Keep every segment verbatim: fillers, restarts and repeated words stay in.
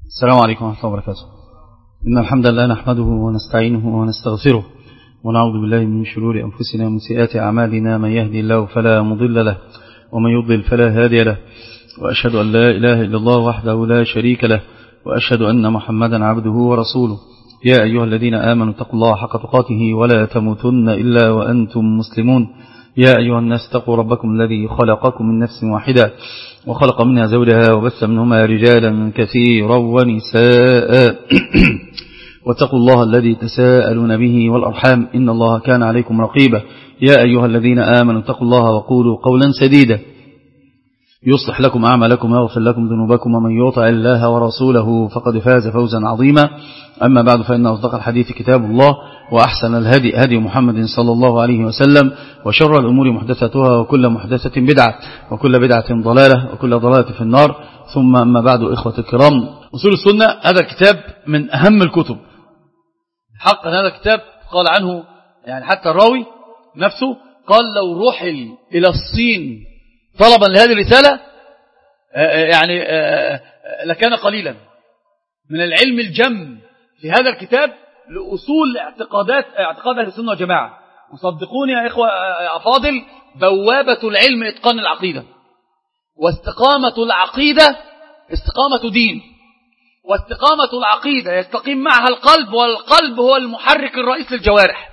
السلام عليكم ورحمة الله وبركاته. إن الحمد لله نحمده ونستعينه ونستغفره ونعوذ بالله من شرور أنفسنا ومن سيئات أعمالنا. من يهدي الله فلا مضل له ومن يضلل فلا هادي له، وأشهد أن لا إله إلا الله وحده لا شريك له، وأشهد أن محمدا عبده ورسوله. يا أيها الذين آمنوا اتقوا الله حق تقاته ولا تموتن إلا وأنتم مسلمون. يا أيها الناس اتقوا ربكم الذي خلقكم من نفس واحدة وخلق منها زوجها وبث منهما رجالا كثيرا ونساء واتقوا الله الذي تساءلون به والأرحام إن الله كان عليكم رقيبا. يا أيها الذين آمنوا اتقوا الله وقولوا قولا سديدا يصلح لكم أعمالكم ويغفر لكم ذنوبكم، ومن يطع الله ورسوله فقد فاز فوزا عظيما. أما بعد، فإن أصدق الحديث كتاب الله، وأحسن الهدي هدي محمد صلى الله عليه وسلم، وشر الأمور محدثاتها، وكل محدثة بدعة، وكل بدعة ضلالة، وكل ضلالة في النار. ثم أما بعد، إخوة الكرام، أصول السنة هذا الكتاب من أهم الكتب حقا. هذا الكتاب قال عنه يعني حتى الراوي نفسه قال لو رحل إلى الصين طلبا لهذه الرسالة يعني لكان قليلا من العلم الجم في هذا الكتاب لأصول اعتقادات اعتقاد أهل السنة والجماعة. وصدقوني يا إخوة أفاضل، بوابة العلم إتقان العقيدة، واستقامة العقيدة استقامة دين، واستقامة العقيدة يستقيم معها القلب، والقلب هو المحرك الرئيس للجوارح.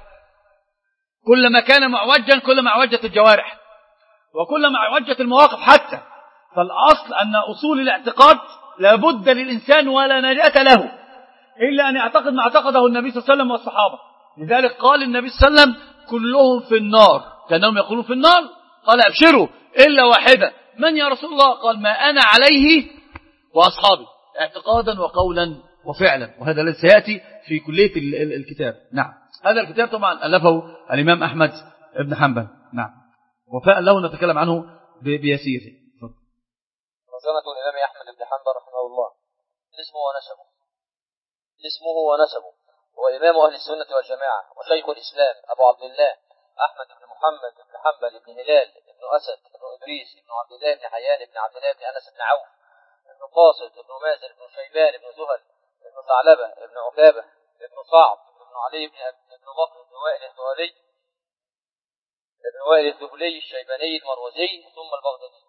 كلما كان معوجا كلما عوجت الجوارح، وكلما عوجت المواقف حتى. فالأصل أن أصول الاعتقاد لابد للإنسان ولا نجاة له إلا أن يعتقد ما اعتقده النبي صلى الله عليه وسلم والصحابة. لذلك قال النبي صلى الله عليه وسلم كلهم في النار، كأنهم يقولون في النار. قال أبشروا إلا واحدة، من يا رسول الله؟ قال ما أنا عليه وأصحابي، اعتقادا وقولا وفعلا. وهذا الذي سيأتي في كلية الكتاب. نعم، هذا الكتاب طبعا ألفه الإمام أحمد بن حنبل. نعم، وفاء له نتكلم عنه بيسيره. رسالة الإمام أحمد بن حنبل رحمه الله. اسمه ونسبه اسمه ونسبه هو إمام أهل السنة والجماعة وشيخ الإسلام أبو عبد الله أحمد بن محمد بن حنبل بن هلال بن أسد بن إدريس بن عبد الله بن حيان بن عبد الله بن أنس بن عوف بن قاصد بن مازن بن شيبان بن زهل بن ثعلبة بن عكابة بن صعب بن علي بن بن بكر بن وائل الزهري بن وائل الذهلي الشيباني المروزي ثم البغدادي.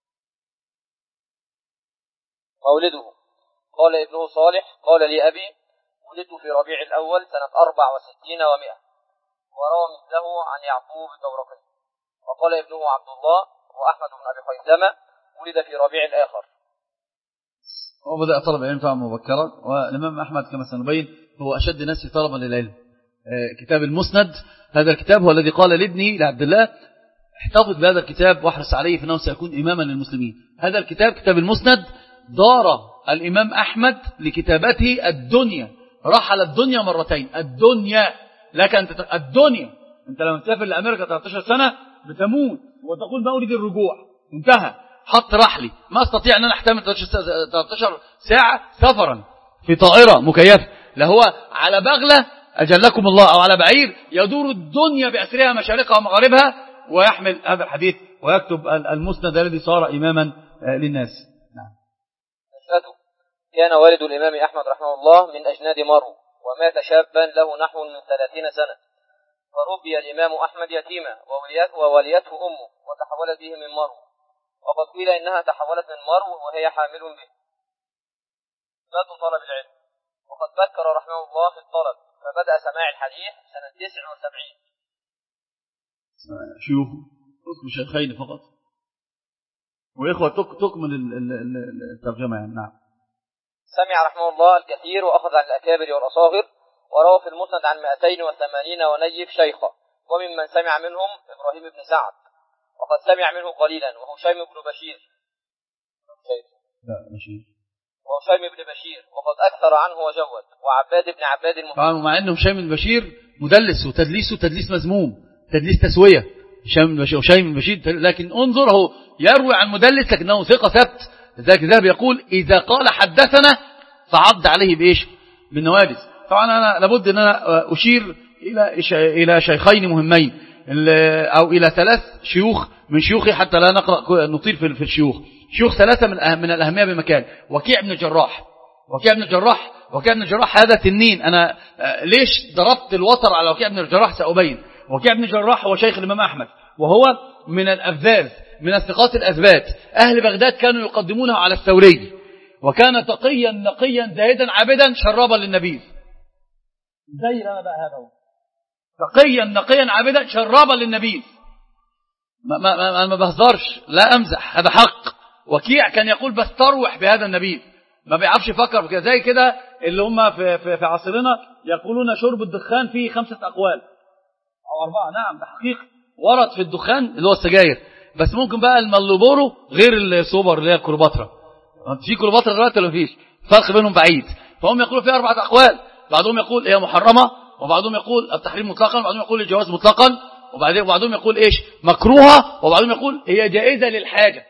مولده قال ابنه صالح قال لي أبي ولدت في ربيع الأول سنة أربع وستين ومئة، وروى مثله عن يعقوب الدورقي. وقال ابنه عبد الله وأحمد بن أبي خيثمة ولد في ربيع الآخر. وبدأ طلب العلم طبعا مبكرا، والإمام أحمد كما سنبين هو أشد الناس طلبا للعلم. كتاب المسند هذا الكتاب هو الذي قال لابنه لعبد الله احتفظ بهذا الكتاب واحرص عليه فإنه سيكون إماما للمسلمين. هذا الكتاب كتاب المسند دار الإمام أحمد لكتابته الدنيا، رحل الدنيا مرتين. الدنيا لك أنت الدنيا أنت لما تسافر لأمريكا ثلاثة عشر سنة بتموت وتقول ما أريد الرجوع، انتهى، حط رحلي، ما استطيع أن أنا أحتمل ثلاثة عشر ساعة سفرا في طائرة مكيفة، لهو على بغلة أجلكم الله أو على بعير يدور الدنيا بأسرها مشارقها ومغاربها ويحمل هذا الحديث ويكتب المسند الذي صار إماما للناس. كان والد الإمام أحمد رحمه الله من أجناد مرو، ومات شابا له نحو من ثلاثين سنة، فربي الإمام أحمد يتيما ووليته أمه وتحولت به من مرو. وقد قيل إنها تحولت من مرو وهي حامل به. ذات طلب العلم، وقد بكر رحمه الله في الطلب، فبدأ سماع الحديث سنة تسع وسبعين. شيوخ اسم شيخين فقط، وإخوة تكمل الترجمة يعني. نعم. سمع رحمه الله الكثير وأخذ عن الأكابر والأصاغر، وروى في المسند عن مئتين وثمانين ونيف شيخا، وممن سمع منهم إبراهيم بن سعد، وقد سمع منه قليلا وهشيم بن بشير لا بشير وهشيم بن بشير وقد أكثر عنه وجود، وعباد بن عباد المحمد. مع أنه هشيم بن بشير مدلس وتدليسه تدليس مذموم، تدليس تسوية. هشيم بن بشير وهشيم بن بشير، لكن انظره يروي عن مدلس لكنه ثقة ثبت. لذلك الذهبي يقول إذا قال حدثنا فعض عليه بإيش؟ بالنوادس. طبعا أنا لابد أن أنا أشير إلى إلى شيخين مهمين أو إلى ثلاث شيوخ من شيوخي حتى لا نقرأ نطيل في الشيوخ. شيوخ ثلاثة من من الأهمية بمكان: وكيع بن الجراح وكيع بن الجراح وكيع بن الجراح هذا تنين. أنا ليش ضربت الوتر على وكيع بن الجراح سأبين. وكيع بن الجراح هو شيخ الإمام أحمد، وهو من الأفذاذ من الثقات الأثبات. أهل بغداد كانوا يقدمونه على الثوري، وكان تقيا نقيا زاهدا عابدا شرابا للنبيذ. زي أنا بقى هذا هو تقيا نقيا عابدا شرابا للنبيذ. ما, ما, ما, ما بهزرش، لا أمزح، هذا حق. وكيع كان يقول بس تروح بهذا النبيذ، ما بيعرفش يفكر كده. زي كده اللي هم في, في, في عصرنا يقولون شرب الدخان فيه خمسة أقوال أو أربعة. نعم ده حقيقي، ورد في الدخان اللي هو السجاير، بس ممكن بقى المالبورو غير السوبر اللي هي الكليوباترا. في كليوباترا دلوقتي ولا مفيش؟ فرق بينهم بعيد. فهم يقولوا فيها أربعة أقوال، بعضهم يقول هي محرمة، وبعضهم يقول التحريم مطلقا، وبعضهم يقول الجواز مطلقا، وبعدين وبعضهم يقول ايش مكروهة، وبعضهم يقول هي جائزة للحاجة.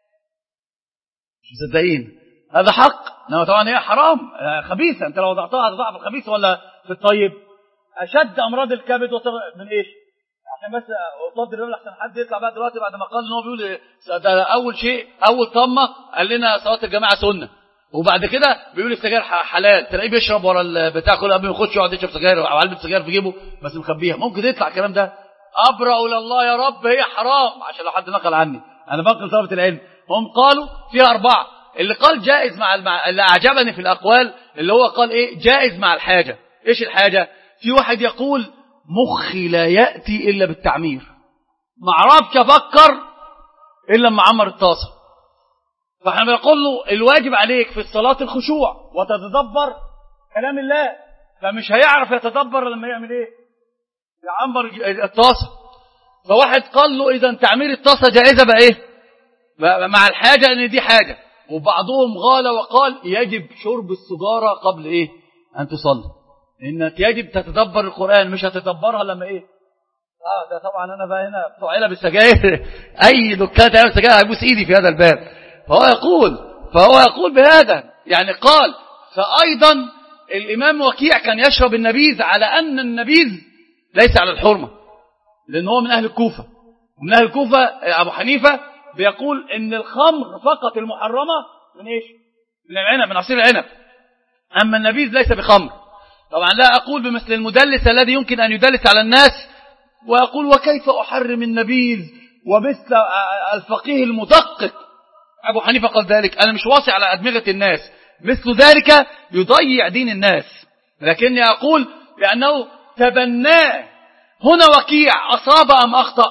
مش مصدقين؟ هذا حق. انما طبعا هي حرام خبيثة. انت لو وضعتها هتضع في الخبيث ولا في الطيب؟ اشد امراض الكبد من ايش؟ عشان بس قصاد الرجل عشان حد يطلع بقى دلوقتي بعد ما قال ان هو بيقول ده اول شيء اول طمه قال لنا صلاه الجماعه سنه، وبعد كده بيقول السجاير حلال. تلاقيه بيشرب ورا البتاع كله قبل ما يخش يقعد يشرب سجاير او علبه سجاير في جيبه بس مخبيها. ممكن يطلع الكلام ده. ابرأ الى الله يا رب هي حرام، عشان لو حد نقل عني انا بنقل طلبه العلم. هم قالوا فيها اربعه. اللي قال جائز مع المع... اللي اعجبني في الاقوال اللي هو قال ايه جائز مع الحاجه. ايش الحاجه؟ في واحد يقول مخي لا ياتي الا بالتعمير، ما اعرفش افكر الا لما اعمر الطاسه. فاحنا بنقول له الواجب عليك في الصلاه الخشوع وتتدبر كلام الله، فمش هيعرف يتدبر لما يعمل ايه يعمر الطاسه. فواحد قال له اذا تعمير الطاسه جائزه بقى ايه مع الحاجه ان دي حاجه. وبعضهم غال وقال يجب شرب السجاره قبل ايه ان تصلي، انك يجب تتدبر القرآن، مش هتدبرها لما ايه. اه ده طبعا انا بقى هنا بتوع علب السجاير اي دكان علب السجاير هيبوس ايدي في هذا الباب. فهو يقول فهو يقول بهذا يعني قال. فايضا الامام وكيع كان يشرب النبيذ على ان النبيذ ليس على الحرمه، لان هو من اهل الكوفه، ومن اهل الكوفه ابو حنيفه بيقول ان الخمر فقط المحرمه من ايش من العنب، من عصير العنب، اما النبيذ ليس بخمر. طبعا لا أقول بمثل المدلس الذي يمكن أن يدلس على الناس ويقول وكيف أحرم النبيذ، ومثل الفقيه المدقق أبو حنيفة قال ذلك. أنا مش واصي على أدمغة الناس، مثل ذلك يضيع دين الناس. لكني أقول لأنه تبناه. هنا وكيع أصاب أم أخطأ؟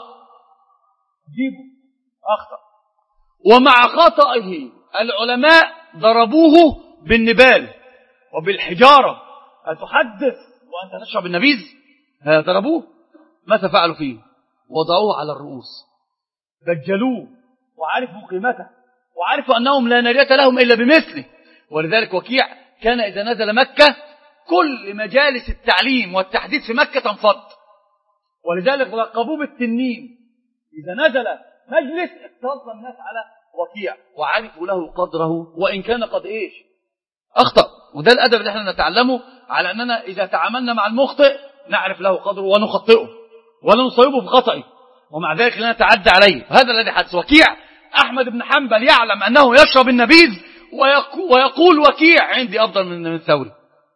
جيبه أخطأ. ومع خطئه العلماء ضربوه بالنبال وبالحجارة. أتحدث وأنت تشرب النبيذ؟ ضربوه. ماذا فعلوا فيه؟ وضعوه على الرؤوس، دجلوه، وعرفوا قيمته، وعرفوا أنهم لا نجاة لهم إلا بمثله. ولذلك وكيع كان إذا نزل مكة كل مجالس التعليم والتحديث في مكة تنفض، ولذلك لقبوه بالتنين. إذا نزل مجلس اقتص الناس على وكيع وعرفوا له قدره، وإن كان قد إيش أخطأ. وده الأدب اللي احنا نتعلمه، على أننا إذا تعاملنا مع المخطئ نعرف له قدره ونخطئه ولا نصيبه بخطئه، ومع ذلك لا نتعدى عليه. هذا الذي حدث. وكيع أحمد بن حنبل يعلم أنه يشرب النبيذ ويقول وكيع عندي أفضل من ثوري.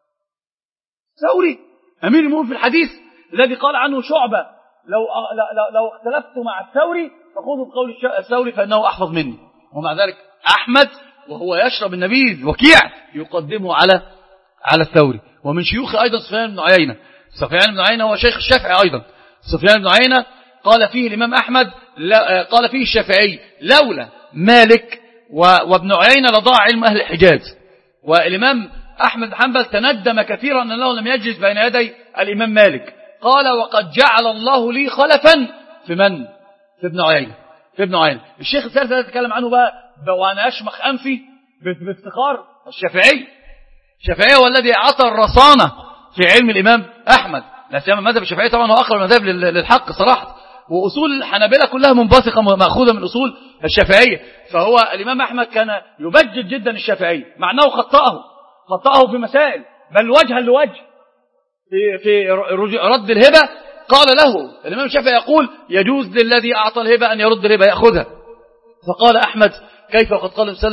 ثوري أمير المؤمنين في الحديث الذي قال عنه شعبة لو لو اختلفت مع الثوري فخذوا بقول الثوري فإنه أحفظ مني. ومع ذلك أحمد وهو يشرب النبيذ وكيع يقدمه على على الثوري. ومن شيوخ أيضا سفيان بن عيينة. سفيان بن عيينة هو شيخ الشافعي أيضا. سفيان بن عيينة قال فيه الإمام أحمد، قال فيه الشافعي لولا مالك وابن عيينة لضاع علم أهل الحجاز. والإمام أحمد بن حنبل تندم كثيرا أنه لم يجلس بين يدي الإمام مالك. قال وقد جعل الله لي خلفا في من؟ في ابن عيينة. في ابن عيينة. الشيخ الثالث الذي تكلم عنه بقى وأنا أشمخ أنفي بافتخار الشافعي. الشافعي هو الذي أعطى الرصانة في علم الإمام أحمد. لا سيما مذهب الشافعي طبعا هو أقرب المذاهب للحق صراحة، وأصول الحنابلة كلها منبثقة مأخوذة من أصول الشافعية. فهو الإمام أحمد كان يبجل جدا الشافعي، مع أنه خطأه خطأه في مسائل، بل وجها لوجه في في رد الهبة. قال له الإمام الشافعي يقول يجوز للذي أعطى الهبة أن يرد الهبة يأخذها. فقال أحمد كيف وقد قال صلى الله عليه وسلم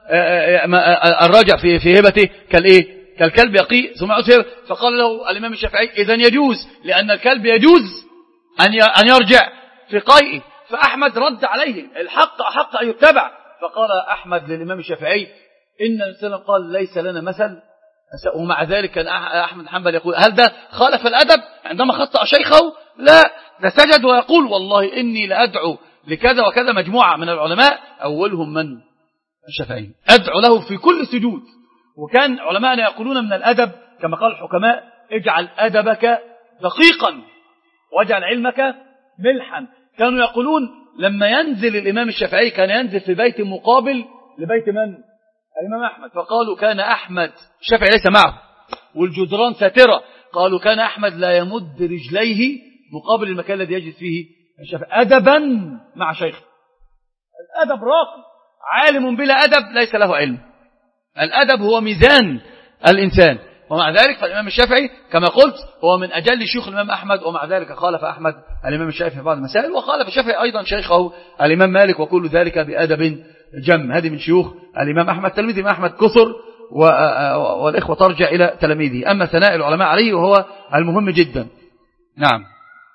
الراجع في في هبته كالايه كالكلب يقي ثم يعود في هبته. فقال له الإمام الشافعي إذن يجوز، لأن الكلب يجوز أن يرجع في قيئه. فأحمد رد عليه الحق أحق أن يتبع. فقال أحمد للإمام الشافعي إن الإنسان قال ليس لنا مثل، ومع ذلك كان أحمد حنبل يقول هل ده خالف الأدب عندما خطأ شيخه؟ لا، ده سجد ويقول والله إني لأدعو لكذا وكذا مجموعة من العلماء أولهم من الشافعي، أدعو له في كل سجود. وكان علماءنا يقولون من الأدب كما قال الحكماء اجعل أدبك دقيقا واجعل علمك ملحا. كانوا يقولون لما ينزل الإمام الشافعي كان ينزل في بيت مقابل لبيت من؟ الإمام أحمد. فقالوا كان أحمد الشافعي ليس معه والجدران ساترة، قالوا كان أحمد لا يمد رجليه مقابل المكان الذي يجلس فيه الشافعي أدبا مع شيخه. الأدب راقي، عالم بلا أدب ليس له علم. الأدب هو ميزان الإنسان. ومع ذلك فالإمام الشافعي كما قلت هو من أجل شيوخ الإمام أحمد، ومع ذلك خالف أحمد الإمام الشافعي في بعض المسائل، وخالف الشافعي أيضا شيخه الإمام مالك، وكل ذلك بأدب جم. هذه من شيوخ الإمام أحمد. تلميذ الإمام أحمد كثر والإخوة ترجع إلى تلاميذه. أما ثناء العلماء عليه وهو المهم جدا. نعم.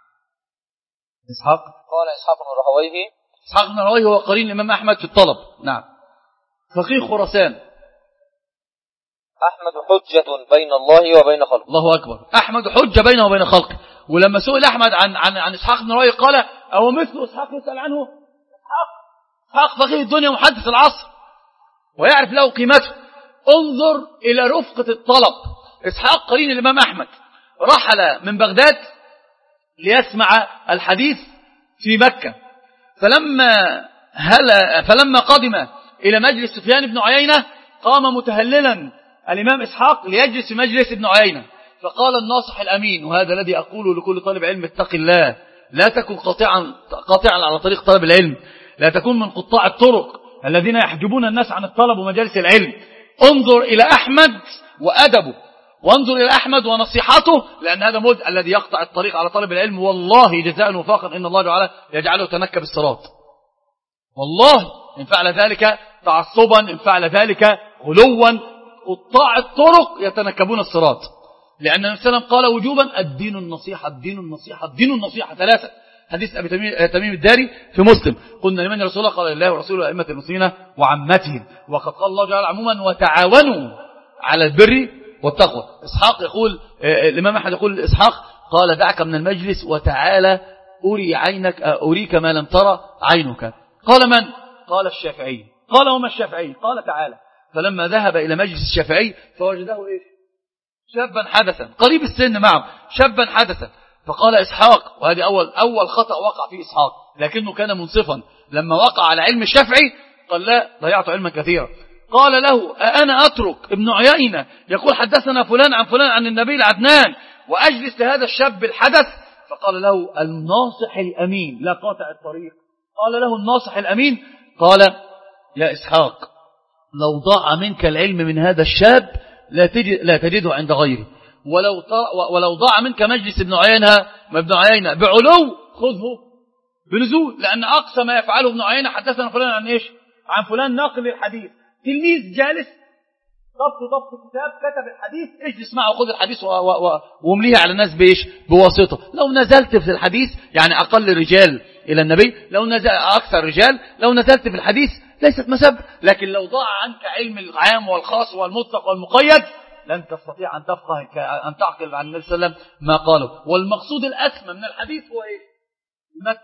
إسحاق قال إسحاق بن راهويه إسحاق بن راهويه هو قرين الإمام أحمد في الطلب. نعم. فقيه خراسان. أحمد حجة بين الله وبين خلقه. الله أكبر. أحمد حجة بينه وبين خلقه. ولما سئل أحمد عن عن عن إسحاق بن راهويه قال أو مثل إسحاق يسأل عنه؟ إسحاق إسحاق فقيه الدنيا ومحدث العصر ويعرف له قيمته. انظر إلى رفقة الطلب. إسحاق قرين الإمام أحمد رحل من بغداد ليسمع الحديث في مكة، فلما هلا فلما قدم إلى مجلس سفيان بن عيينة قام متهللا الإمام إسحاق ليجلس في مجلس ابن عيينة، فقال الناصح الأمين، وهذا الذي أقوله لكل طالب علم: اتق الله، لا تكن قاطعا قاطعا على طريق طلب العلم، لا تكن من قطاع الطرق الذين يحجبون الناس عن الطلب ومجالس العلم. انظر إلى أحمد وأدبه، وانظر إلى أحمد ونصيحته، لأن هذا مد الذي يقطع الطريق على طلب العلم والله جزاء وفاقا إن الله تعالى يجعله تنكب الصراط. والله إن فعل ذلك تعصبا، إن فعل ذلك غلوا، قطاع الطرق يتنكبون الصراط، لأن النبي صلى الله عليه وسلم قال وجوبا: الدين النصيحة الدين النصيحة الدين النصيحة ثلاثة. حديث أبي تميم الداري في مسلم. قلنا لمن رسول الله؟ قال الله ورسوله وأئمة المسلمين وعمتهم. وقد قال الله تعالى عموما: وتعاونوا على البر والتقوى. إسحاق يقول، الإمام أحمد يقول إسحاق: قال دعك من المجلس وتعالى أري عينك أريك ما لم ترى عينك. قال من؟ قال الشافعي. قال وما الشافعي؟ قال تعالى. فلما ذهب إلى مجلس الشافعي فوجده إيش؟ شابا حدثا قريب السن معه، شابا حدثا. فقال إسحاق، وهذه أول أول خطأ وقع فيه إسحاق، لكنه كان منصفا لما وقع على علم الشافعي قال: لا، ضيعت علما كثيرا. قال له: أنا أترك ابن عيينة يقول حدثنا فلان عن فلان عن النبي العدنان وأجلس لهذا الشاب الحدث؟ فقال له: الناصح الأمين لا قاطع الطريق. قال له الناصح الأمين، قال: يا إسحاق، لو ضاع منك العلم من هذا الشاب لا تجد لا تجده عند غيره، ولو ولو ضاع منك مجلس ابن عيينة ابن عيينة بعلو خذه بنزول، لأن أقصى ما يفعله ابن عيينة حدثنا فلان عن إيش؟ عن فلان ناقل الحديث. تلميذ جالس ضبط ضبط كتاب كتب الحديث، اجلس معه وخذ الحديث وامليه على الناس بإيش؟ بواسطة. لو نزلت في الحديث يعني أقل رجال إلى النبي، لو نزل أكثر رجال، لو نزلت في الحديث ليست مسب. لكن لو ضاع عنك علم العام والخاص والمطلق والمقيد لن تستطيع أن تفقه أن تعقل عن النبي صلى الله عليه وسلم ما قاله. والمقصود الأسمى من الحديث هو إيش؟ المتن.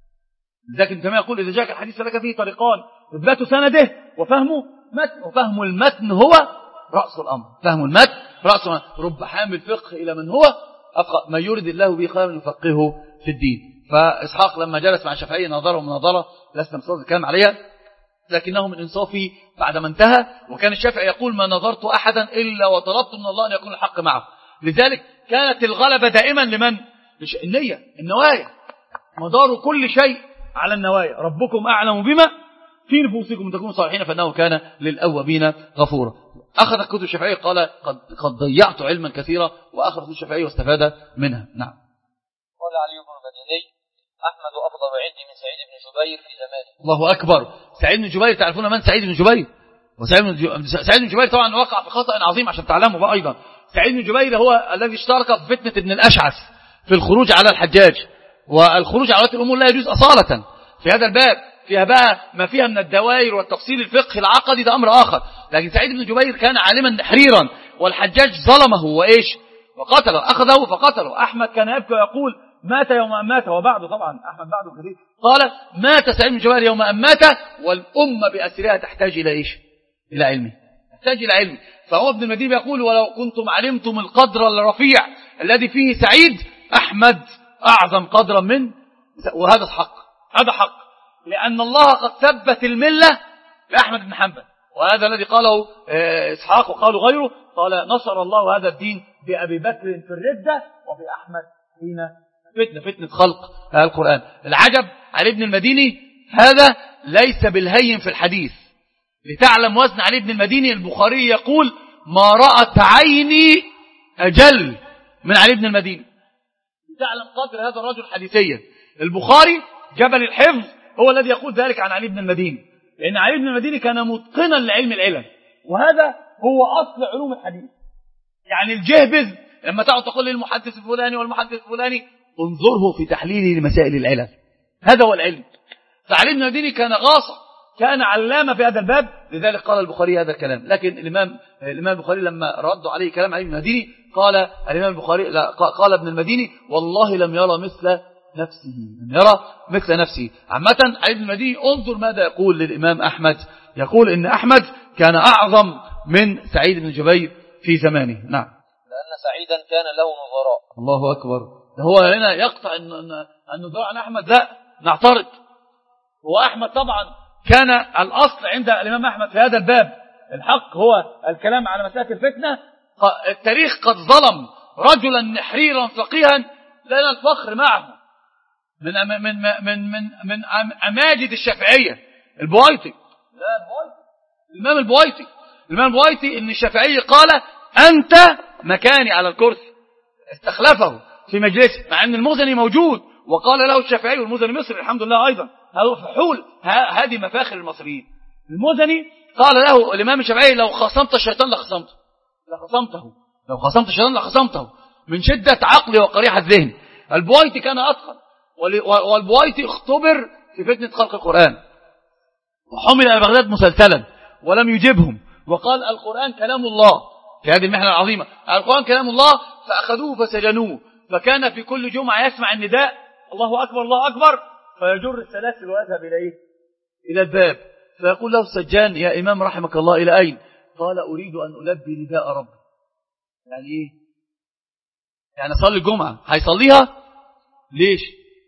لكن كما يقول: إذا جاءك الحديث فلك فيه طريقان: إثبات سنده وفهمه متن. وفهم المتن هو رأس الأمر. فهم المتن رأس الأمر. رب حامل فقه إلى من هو أفقه، من يريد الله به خيرا يفقهه في الدين. فإسحاق لما جلس مع الشافعي نظره مناظرة لسنا مصدر الكلام عليها، لكنه من إنصافه بعد ما انتهى. وكان الشافعي يقول: ما نظرت أحدا إلا وطلبت من الله أن يكون الحق معه. لذلك كانت الغلبة دائما لمن؟ النية، النوايا. مدار كل شيء على النوايا. ربكم أعلم بما في نفوسكم تكونوا صالحين فإنه كان للأوابين غفورا. أخذ كتب الشافعي قال: قد, قد ضيعت علما كثيرا، وأخذ كتب الشافعي واستفاد منها. نعم. قال علي بن المديني: أحمد أفضل عندي من سعيد بن جبير في زمانه. الله أكبر. سعيد بن جبير، تعرفون من سعيد بن جبير؟ وسعيد بن سعيد بن جبير طبعا وقع في خطأ عظيم عشان تعلموا بقى أيضا. سعيد بن جبير هو الذي اشترك في فتنة ابن الأشعث في الخروج على الحجاج، والخروج على ولاة الأمور لا يجوز أصالة في هذا الباب، فيها بقى ما فيها من الدوائر والتفصيل الفقهي العقدي ده أمر آخر. لكن سعيد بن جبير كان عالما نحريرا، والحجاج ظلمه وإيش وقتله، أخذه فقتله. أحمد كان يبكي ويقول مات يوم أن مات، وبعده طبعا أحمد بعده كثير قال مات سعيد بن جبير يوم أن مات والأمة بأسرها تحتاج إلى إيش؟ إلى علمه، تحتاج إلى علمه. فهو ابن المديني يقول ولو كنتم علمتم القدر الرفيع الذي فيه سعيد، أحمد أعظم قدرا من، وهذا حق، هذا حق، لأن الله قد ثبت الملة لأحمد بن حنبل، وهذا الذي قاله إسحاق وقالوا غيره، قال نصر الله هذا الدين بأبي بكر في الردة وبأحمد حين فتنة فتنة خلق القرآن. العجب علي بن المديني هذا ليس بالهين في الحديث. لتعلم وزن علي بن المديني، البخاري يقول ما رأت عيني أجل من علي بن المديني. لتعلم قدر هذا الرجل حديثيا. البخاري جبل الحفظ هو الذي يقول ذلك عن علي بن المديني، لأن علي بن المديني كان متقنا لعلم العلم، وهذا هو أصل علوم الحديث. يعني الجهبذ لما تعود تقول لي المحدث الفلاني والمحدث الفلاني، انظره في تحليله لمسائل العلم، هذا هو العلم. فعلي بن المديني كان غاصة، كان علامة في هذا الباب، لذلك قال البخاري هذا الكلام. لكن الإمام الإمام البخاري لما ردوا عليه كلام علي بن المديني قال الإمام البخاري لا قال ابن المديني والله لم يرى مثل نفسه، لم يرى مثل نفسه. عامة علي بن المديني انظر ماذا يقول للإمام أحمد، يقول إن أحمد كان أعظم من سعيد بن جبير في زمانه. نعم، لأن سعيدا كان له نظراء. الله أكبر. هو هنا يقطع النظراء عن أحمد، لا نعترض. هو أحمد طبعا كان الأصل عند الإمام أحمد في هذا الباب الحق هو الكلام على مسألة الفتنة. التاريخ قد ظلم رجلا نحريرا فقيها لنا الفخر معه من من من من من أماجد الشافعية، البويطي. لا البويطي، الإمام البويطي، الإمام البويطي إن الشافعي قال أنت مكاني على الكرسي، استخلفه في مجلسه، مع أن المزني موجود، وقال له الشافعي، والمزني مصري الحمد لله أيضا، هذا فحول، هذه مفاخر المصريين. المزني قال له الإمام الشافعي لو خصمت الشيطان لخصمته، لخصمته لو خصمت الشيطان لخصمته، من شدة عقله وقريح الذهن. البويطي كان أتقن، والبويطي اختبر في فتنة خلق القرآن، وحمل إلى بغداد مسلسلا ولم يجبهم، وقال القرآن كلام الله في هذه المحنة العظيمة، القرآن كلام الله، فأخذوه فسجنوه، فكان في كل جمعة يسمع النداء الله أكبر الله أكبر، فيجر السلاسل ويذهب إلى إيه؟ إلى الباب، فيقول له السجان يا إمام رحمك الله إلى أين؟ قال أريد أن ألبي نداء ربي. يعني إيه؟ يعني صلي الجمعة، هيصليها ليش؟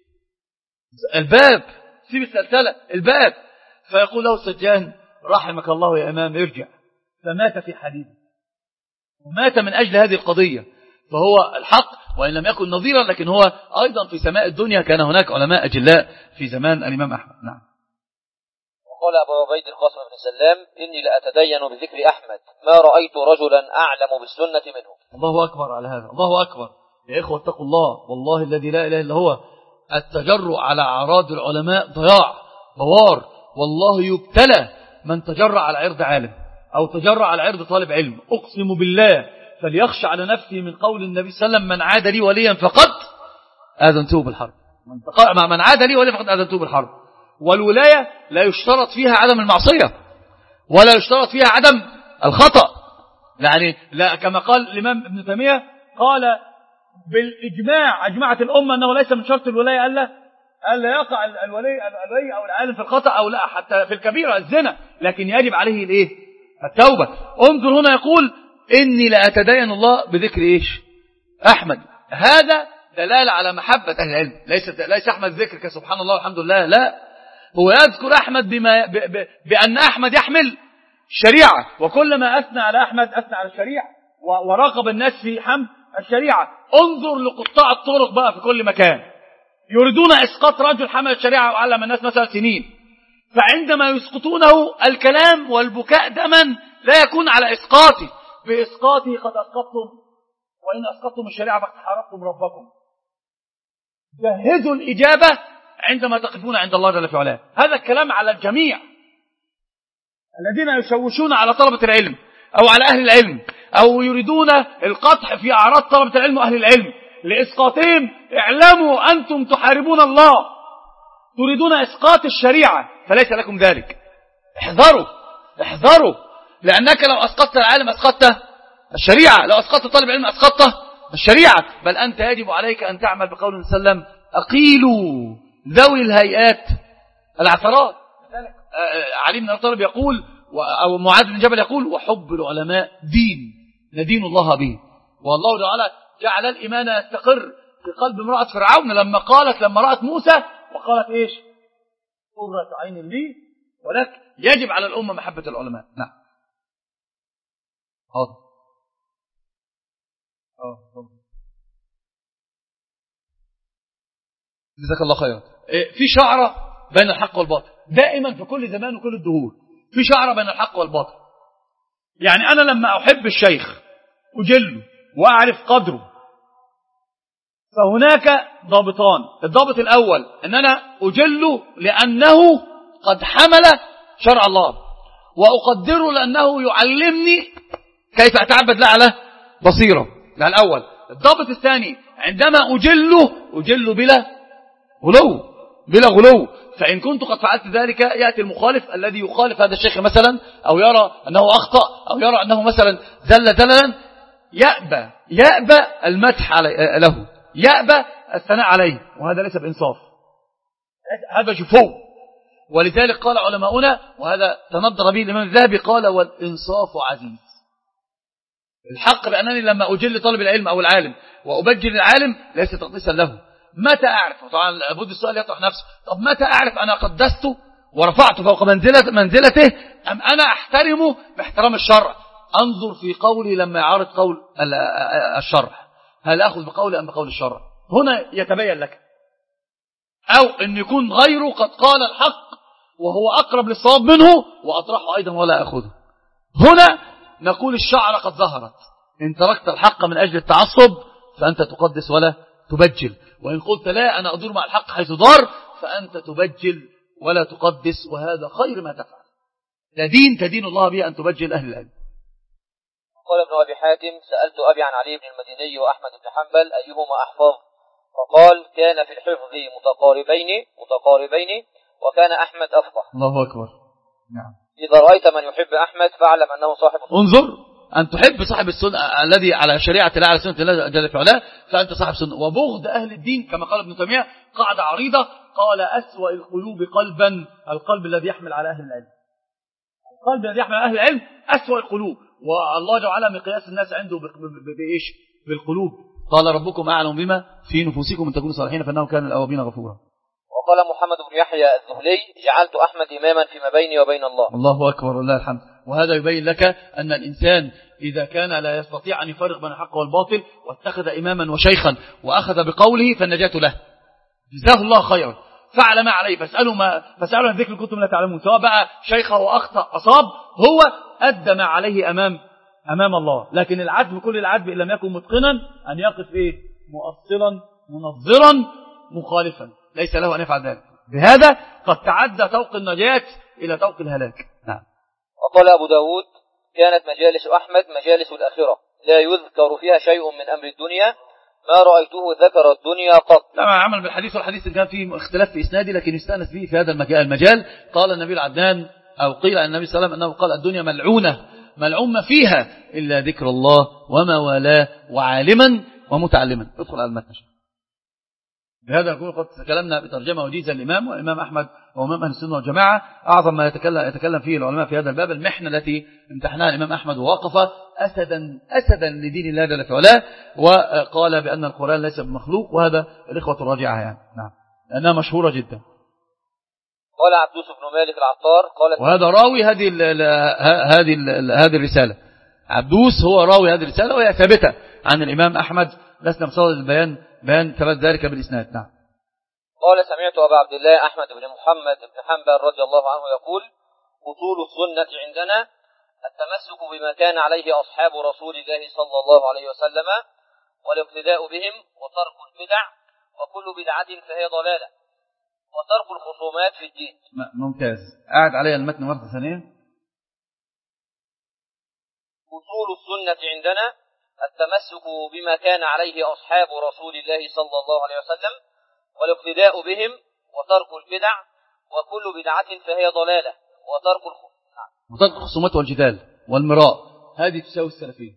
الباب، سيب السلسلة، الباب. فيقول له السجان رحمك الله يا إمام ارجع، فمات في حديث، ومات من أجل هذه القضية. فهو الحق وإن لم يكن نظيرا، لكن هو أيضا في سماء الدنيا كان هناك علماء أجلاء في زمان الإمام أحمد. نعم. وقال أبو عبيد القاسم بن سلام إني لأتدين بذكر أحمد ما رأيت رجلا أعلم بالسنة منه. الله أكبر على هذا، الله أكبر يا إخوة، اتقوا الله، والله الذي لا إله إلا هو. التجرؤ على أعراض العلماء ضياع بوار، والله يبتلى من تجرأ على عرض عالم أو تجرأ على عرض طالب علم. أقسم بالله فليخشى على نفسه من قول النبي صلى الله عليه وسلم من عاد لي وليا فقد آذنته بالحرب، من عاد لي وليا فقد آذنته بالحرب. والولاية لا يشترط فيها عدم المعصية ولا يشترط فيها عدم الخطأ، يعني لا، كما قال الإمام ابن تيمية قال بالإجماع أجمعت الأمة أنه ليس من شرط الولاية ألا ألا يقع الولي الولي أو العالم في الخطأ أو لا، حتى في الكبيرة الزنا، لكن يجب عليه الإيه؟ التوبة. انظر هنا يقول إني لأتدين الله بذكر إيش؟ أحمد. هذا دلالة على محبة أهل العلم، ليس ليس أحمد ذكر كسبحان الله والحمد لله، لا، هو يذكر أحمد بما ب ب بأن أحمد يحمل الشريعة، وكلما أثنى على أحمد أثنى على الشريعة ورغب الناس في حمل الشريعة. انظر لقطاع الطرق بقى في كل مكان يريدون إسقاط رجل حمل الشريعة وعلم الناس مثلا سنين، فعندما يسقطونه الكلام والبكاء دما لا يكون على إسقاطه، بإسقاطه قد أسقطتم، وإن أسقطتم الشريعة فقد حاربتم ربكم. جهزوا الإجابة عندما تقفون عند الله جل في علاه. هذا الكلام على الجميع، الذين يشوشون على طلبة العلم أو على أهل العلم أو يريدون القطع في أعراض طلبة العلم وأهل العلم لإسقاطهم، اعلموا أنتم تحاربون الله، تريدون إسقاط الشريعة، فليس لكم ذلك. احذروا احذروا، لأنك لو أسقطت العالم أسقطت الشريعة، لو أسقطت طالب العلم أسقطت الشريعة. بل أنت يجب عليك أن تعمل بقول صلى الله عليه وسلم: أقيلوا ذوي الهيئات العثرات. علي بن أبي طالب يقول، أو معاذ بن جبل يقول: وحب العلماء دين ندين الله به. والله تعالى جعل الإيمان يستقر في قلب امرأة فرعون لما قالت لما رأت موسى وقالت إيش؟ قرة عين لي ولك. يجب على الأمة محبة العلماء. نعم. حاضر. اه جزاك الله خيرا. في شعرة بين الحق والباطل دائما في كل زمان وكل الدهور، في شعرة بين الحق والباطل. يعني أنا لما أحب الشيخ أجله وأعرف قدره، فهناك ضابطان. الضابط الأول أن أنا أجله لأنه قد حمل شرع الله، وأقدره لأنه يعلمني كيف أتعبد له على بصيرة. ده الأول. الضابط الثاني: عندما أجله أجله بلا غلو بلا غلو. فإن كنت قد فعلت ذلك يأتي المخالف الذي يخالف هذا الشيخ مثلا، أو يرى أنه أخطأ، أو يرى أنه مثلا زل زللا، يأبى يأبى المدح له، يأبى الثناء عليه، وهذا ليس بإنصاف، هذا جفو. ولذلك قال علماؤنا، وهذا تنظر به الإمام الذهبي، قال: والإنصاف عزيز. الحق بأنني لما أجل طالب العلم أو العالم وأبجل العالم ليس تقديسا له. متى أعرف؟ طبعا لابد السؤال يطرح نفسه: طب متى أعرف أنا قدسته ورفعته فوق منزلة منزلته، أم أنا أحترمه باحترام الشرع؟ أنظر في قولي لما يعارض قول الشرع، هل أخذ بقولي أم بقول الشرع؟ هنا يتبين لك. أو أن يكون غيره قد قال الحق وهو أقرب للصواب منه وأطرحه أيضا ولا أخذه. هنا نقول الشعر قد ظهرت. إن تركت الحق من أجل التعصب فأنت تقدس ولا تبجل، وإن قلت لا أنا أدور مع الحق حيث دار فأنت تبجل ولا تقدس، وهذا خير ما تفعل. لا دين تدين الله به أن تبجل أهل العلم. قال ابن أبي حاتم: سألت أبي عن علي بن المديني وأحمد بن حنبل أيهما أحفظ؟ فقال: كان في الحفظ متقاربين متقاربين وكان أحمد أفقه. الله أكبر. نعم. إذا رأيت من يحب أحمد فاعلم أنه صاحب السنة. انظر، أن تحب صاحب السنة الذي على شريعة الله على سنة الله جل في علاه فأنت صاحب سنة. وبغض أهل الدين كما قال ابن تيمية قاعدة عريضة، قال: أسوأ القلوب قلبا القلب الذي يحمل على أهل العلم. القلب الذي يحمل على أهل العلم أسوأ القلوب، والله جعل مقياس الناس عنده بإيش؟ بالقلوب. قال: ربكم أعلم بما في نفوسكم إن تكونوا صالحين فإنه كان الأوابين غفورا. وقال محمد بن يحيى الذهلي: جعلت أحمد إماما فيما بيني وبين الله. الله أكبر ولله الحمد. وهذا يبين لك أن الإنسان إذا كان لا يستطيع أن يفرق بين الحق والباطل واتخذ إماما وشيخا وأخذ بقوله فالنجاة له، جزاه الله خيرا، فعل ما عليه. فاسألوا ما فاسألوا عن ذكر كنتم لا تعلمون. سواء بقى شيخه وأخطأ أصاب، هو أدى ما عليه أمام أمام الله. لكن العدل كل العدل إن لم يكن متقنا أن يقف إيه؟ مؤصلا منظرا مخالفا، ليس له أن يفعل ذلك. بهذا قد تعدى طوق النجاة إلى طوق الهلاك. نعم. وقال أبو داود: كانت مجالس أحمد مجالس الآخرة لا يذكر فيها شيء من أمر الدنيا ما رأيته ذكر الدنيا قط. طبعا عمل بالحديث، والحديث كان فيه اختلاف في إسناده لكن يستأنس به في هذا المجال. قال النبي العدنان أو قيل عن النبي صلى الله عليه وسلم أنه قال: الدنيا ملعونة ملعون ما فيها إلا ذكر الله وما والاه وعالما ومتعلما. ادخل على المتن. بهذا نكون قد تكلمنا بترجمة وجيزة الإمام والإمام أحمد وإمام أهل السنة والجماعة. أعظم ما يتكلم, يتكلم فيه العلماء في هذا الباب المحنة التي امتحناها الإمام أحمد ووقف أسدا أسدا لدين الله جل في علاه، وقال بأن القرآن ليس بمخلوق، وهذا الإخوة الراجعة يعني. نعم، لأنها مشهورة جدا. قال عبدوس بن مالك العطار قال، وهذا راوي هذه ال ال هذه ال هذه الرسالة. عبدوس هو راوي هذه الرسالة وهي ثابتة عن الإمام أحمد، لسنا بصدد البيان بيان ثبت ذلك بالإسناد. نعم. قال سمعت أبا عبد الله أحمد بن محمد بن حنبل رضي الله عنه يقول: أصول السنة عندنا التمسك بما كان عليه أصحاب رسول الله صلى الله عليه وسلم والاقتداء بهم وترك البدع، وكل بدعة فهي ضلالة، وترك الخصومات في الدين. ممتاز. قاعد علي المتن مرة ثانية. أصول السنة عندنا التمسك بما كان عليه أصحاب رسول الله صلى الله عليه وسلم والاقتداء بهم وترك البدع، وكل بدعة فهي ضلالة، وترك وترك الخصومات والجدال والمراء. هذه تساوي السلفية.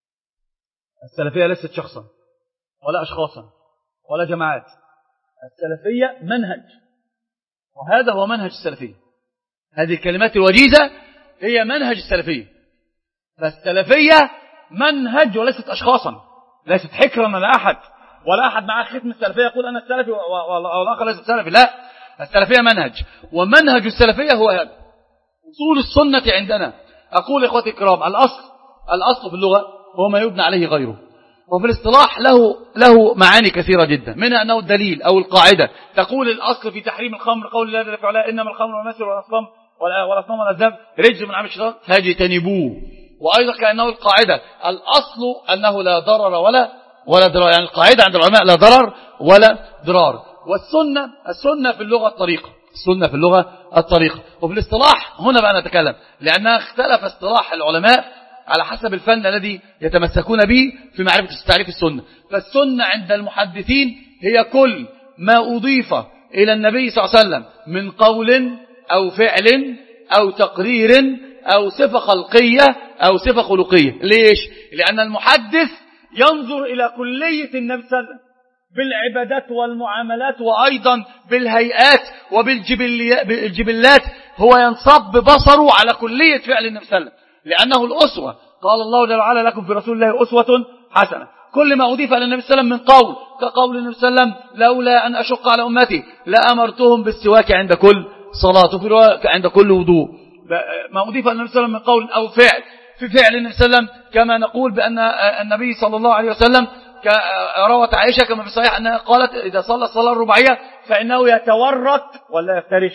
السلفية ليست شخصا ولا أشخاصا ولا جماعات. السلفية منهج، وهذا هو منهج السلفية. هذه الكلمات الوجيزة هي منهج السلفية. فالسلفية منهج وليست أشخاصا، ليست حكرا على أحد، ولا أحد معه ختم السلفية يقول أنا السلفي والآخر ليس السلفي. لا، السلفية منهج، ومنهج السلفية هو هذا. أصول السنة عندنا، أقول إخوتي الكرام، الأصل الأصل في اللغة هو ما يبنى عليه غيره، وفي الاصطلاح له له معاني كثيرة جدا، منها أنه الدليل أو القاعدة. تقول الأصل في تحريم الخمر قول الله جل وعلا إنما الخمر والميسر والأصنام والأصنام والأزلام رجس من عمل الشيطان فاجتنبوه. وأيضا كأنه القاعدة الأصل أنه لا ضرر ولا ولا ضرار، يعني القاعدة عند العلماء لا ضرر ولا ضرار. والسنة السنة في اللغة الطريقة، السنة في اللغة الطريقة. وفي الاصطلاح هنا بقى نتكلم، لأنها اختلف اصطلاح العلماء على حسب الفن الذي يتمسكون به في معرفة تعريف السنة. فالسنة عند المحدثين هي كل ما أضيف إلى النبي صلى الله عليه وسلم من قول أو فعل أو تقرير أو صفة خلقية أو صفة خلقية. ليش؟ لأن المحدث ينظر إلى كلية النبي صلى الله عليه وسلم بالعبادات والمعاملات، وأيضا بالهيئات وبالجبلات. هو ينصب بصره على كلية فعل النبي صلى الله عليه وسلم، لأنه الأسوة. قال الله جل وعلا لكم في رسول الله أسوة حسنة. كل ما أضيف إلى النبي صلى الله عليه وسلم من قول، كقول النبي صلى الله عليه وسلم لولا أن أشق على أمتي لأمرتهم بالسواك عند كل صلاة، وفي رواية عند كل وضوء. ما أضيف إلى النبي صلى الله عليه وسلم من قول أو فعل، في فعل النبي صلى الله عليه وسلم كما نقول بأن النبي صلى الله عليه وسلم روت عائشة كما في الصحيح أنها قالت إذا صلى الصلاة الرباعية فإنه يتورك ولا يفترش.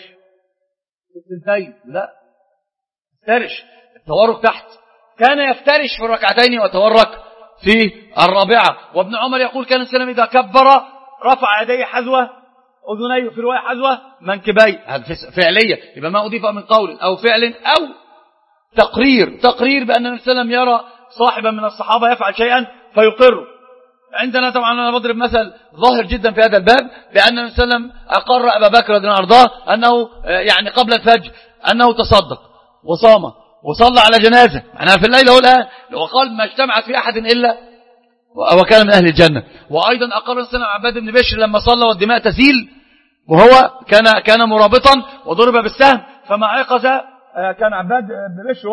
لا، يفترش، التورك تحت، كان يفترش في الركعتين ويتورك في الرابعة. وابن عمر يقول كان السلام إذا كبر رفع يديه حذوة أذنيه، في رواية حذوة منكبيه. هذا فعلية، يبقى ما أضيف من قول أو فعل أو تقرير. تقرير بأن النبي صلى الله عليه وسلم يرى صاحبا من الصحابة يفعل شيئا فيقر. عندنا طبعا أنا بضرب مثل ظاهر جدا في هذا الباب، بأن النبي صلى الله عليه وسلم أقر أبا بكر رضي الله عنه أرضاه أنه يعني قبل الفجر أنه تصدق وصام وصلى على جنازة معناها في الليل هو الآن، وقال ما اجتمعت في أحد إلا وكان من أهل الجنة. وأيضا أقر السلام عباد بن بشر لما صلى والدماء تسيل، وهو كان كان مرابطا وضرب بالسهم فما أيقظ كان عباد بن بشر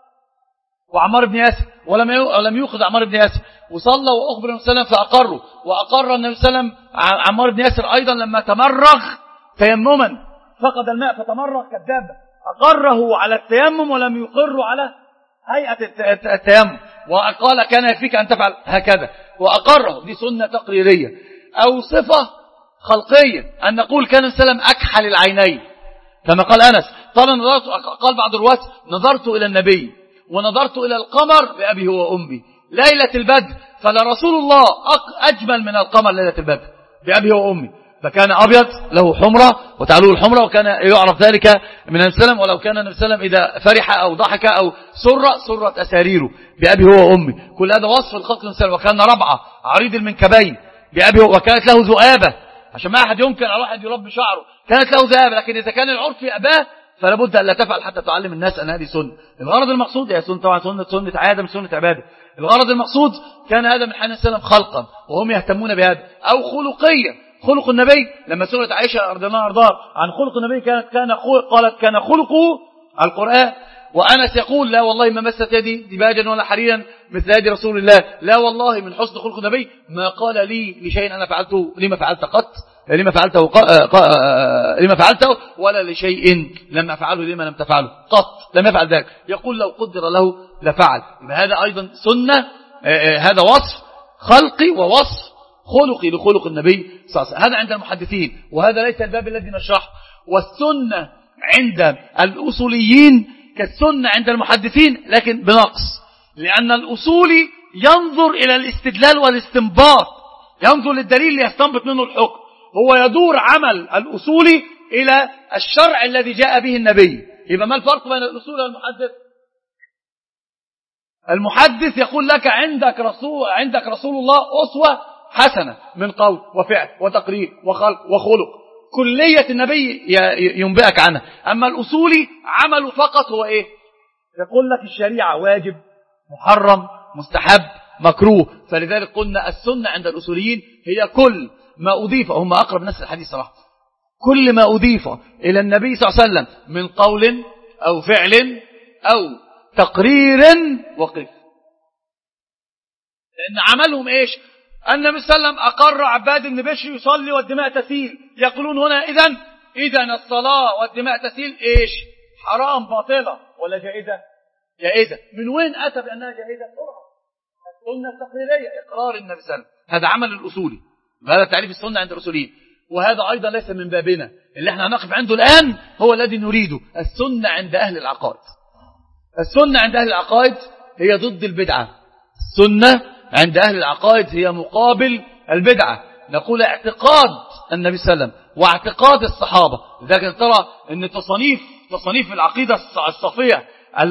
وعمار بن ياسر، ولم ولم يوقظ عمار بن ياسر، وصلى وأخبر النبي صلى الله عليه وسلم فأقره. وأقر النبي صلى الله عليه وسلم عمار بن ياسر أيضا لما تمرغ تيمما فقد الماء فتمرغ كالدابة، أقره على التيمم ولم يقر على هيئة التيمم، وقال كان يكفيك أن تفعل هكذا وأقره. دي سنة تقريرية. أو صفة خلقية، أن نقول كان السلام أكحل العينين كما قال أنس، قال, نظرت قال بعض الرواة نظرت إلى النبي ونظرت إلى القمر بأبي هو أمي ليلة البدر، فلرسول الله أجمل من القمر ليلة البدر بأبي هو أمي. فكان أبيض له حمرة وتعلوه الحمرة، وكان يعرف ذلك من النبي صلى الله عليه وسلم. ولو كان النبي صلى الله عليه وسلم إذا فرح أو ضحك أو سر سرت أساريره بأبي هو أمي. كل هذا وصف الخلق الإنسان. وكان ربعة عريض المنكبين بأبي هو، وكانت له ذؤابة عشان ما أحد يمكن على واحد يربي شعره، كانت له ذؤابة. لكن إذا كان العرف أباه فلا بد أن لا تفعل حتى تعلم الناس أن هذه سنة. الغرض المقصود هي سنة طبعا سنة سنة عادة مش سنة عبادة. الغرض المقصود كان هذا من حنان السلام خلقا وهم يهتمون بهذا. أو خلقية، خلق النبي لما سئلت عائشة رضي الله عنها عن خلق النبي كانت كان قالت كان خلقه القرآن. وأنس يقول لا والله ما مست يدي دباجا ولا حريرا مثل يد رسول الله، لا والله من حسن خلق النبي ما قال لي لشيء أنا فعلته لما فعلت قط لما فعلته ق... ق... لما فعلته ولا لشيء لم أفعله لما لم تفعله قط، لم يفعل ذلك. يقول لو قدر له لفعل. هذا أيضا سنة، هذا وصف خلقي ووصف خلقي لخلق النبي صلى الله عليه وسلم. هذا عند المحدثين، وهذا ليس الباب الذي نشرحه. والسنة عند الأصوليين كالسنة عند المحدثين لكن بنقص، لأن الأصولي ينظر إلى الاستدلال والاستنباط، ينظر للدليل ليستنبط منه الحكم. هو يدور عمل الأصولي إلى الشرع الذي جاء به النبي. يبقى ما الفرق بين الأصول والمحدث؟ المحدث يقول لك عندك رسول عندك رسول الله أسوة حسنة من قول وفعل وتقرير وخلق وخلق، كلية النبي ينبئك عنها. أما الأصولي عمله فقط هو إيه؟ يقول لك الشريعة واجب، محرم، مستحب، مكروه. فلذلك قلنا السنة عند الأصوليين هي كل ما أضيف، هم أقرب ناس الحديث صراحة، كل ما أضيف إلى النبي صلى الله عليه وسلم من قول أو فعل أو تقرير وقف. لأن عملهم إيش؟ النبي صلى الله عليه وسلم أقر عباد بن بشر يصلي والدماء تسيل، يقولون هنا إذن إذن الصلاة والدماء تسيل إيش؟ حرام باطلة ولا جائزة؟ جائزة. من وين أتى بأنها جائزة؟ السنة التقريرية، إقرار النبي صلى الله عليه وسلم، هذا عمل الأصولي، هذا تعريف السنة عند الأصوليين. وهذا أيضا ليس من بابنا، اللي احنا هنقف عنده الآن هو الذي نريده. السنة عند أهل العقائد، السنة عند أهل العقائد هي ضد البدعة. السنة عند أهل العقائد هي مقابل البدعة. نقول اعتقاد النبي صلى الله عليه وسلم واعتقاد الصحابة. لذلك ترى أن تصنيف تصنيف العقيدة الصافية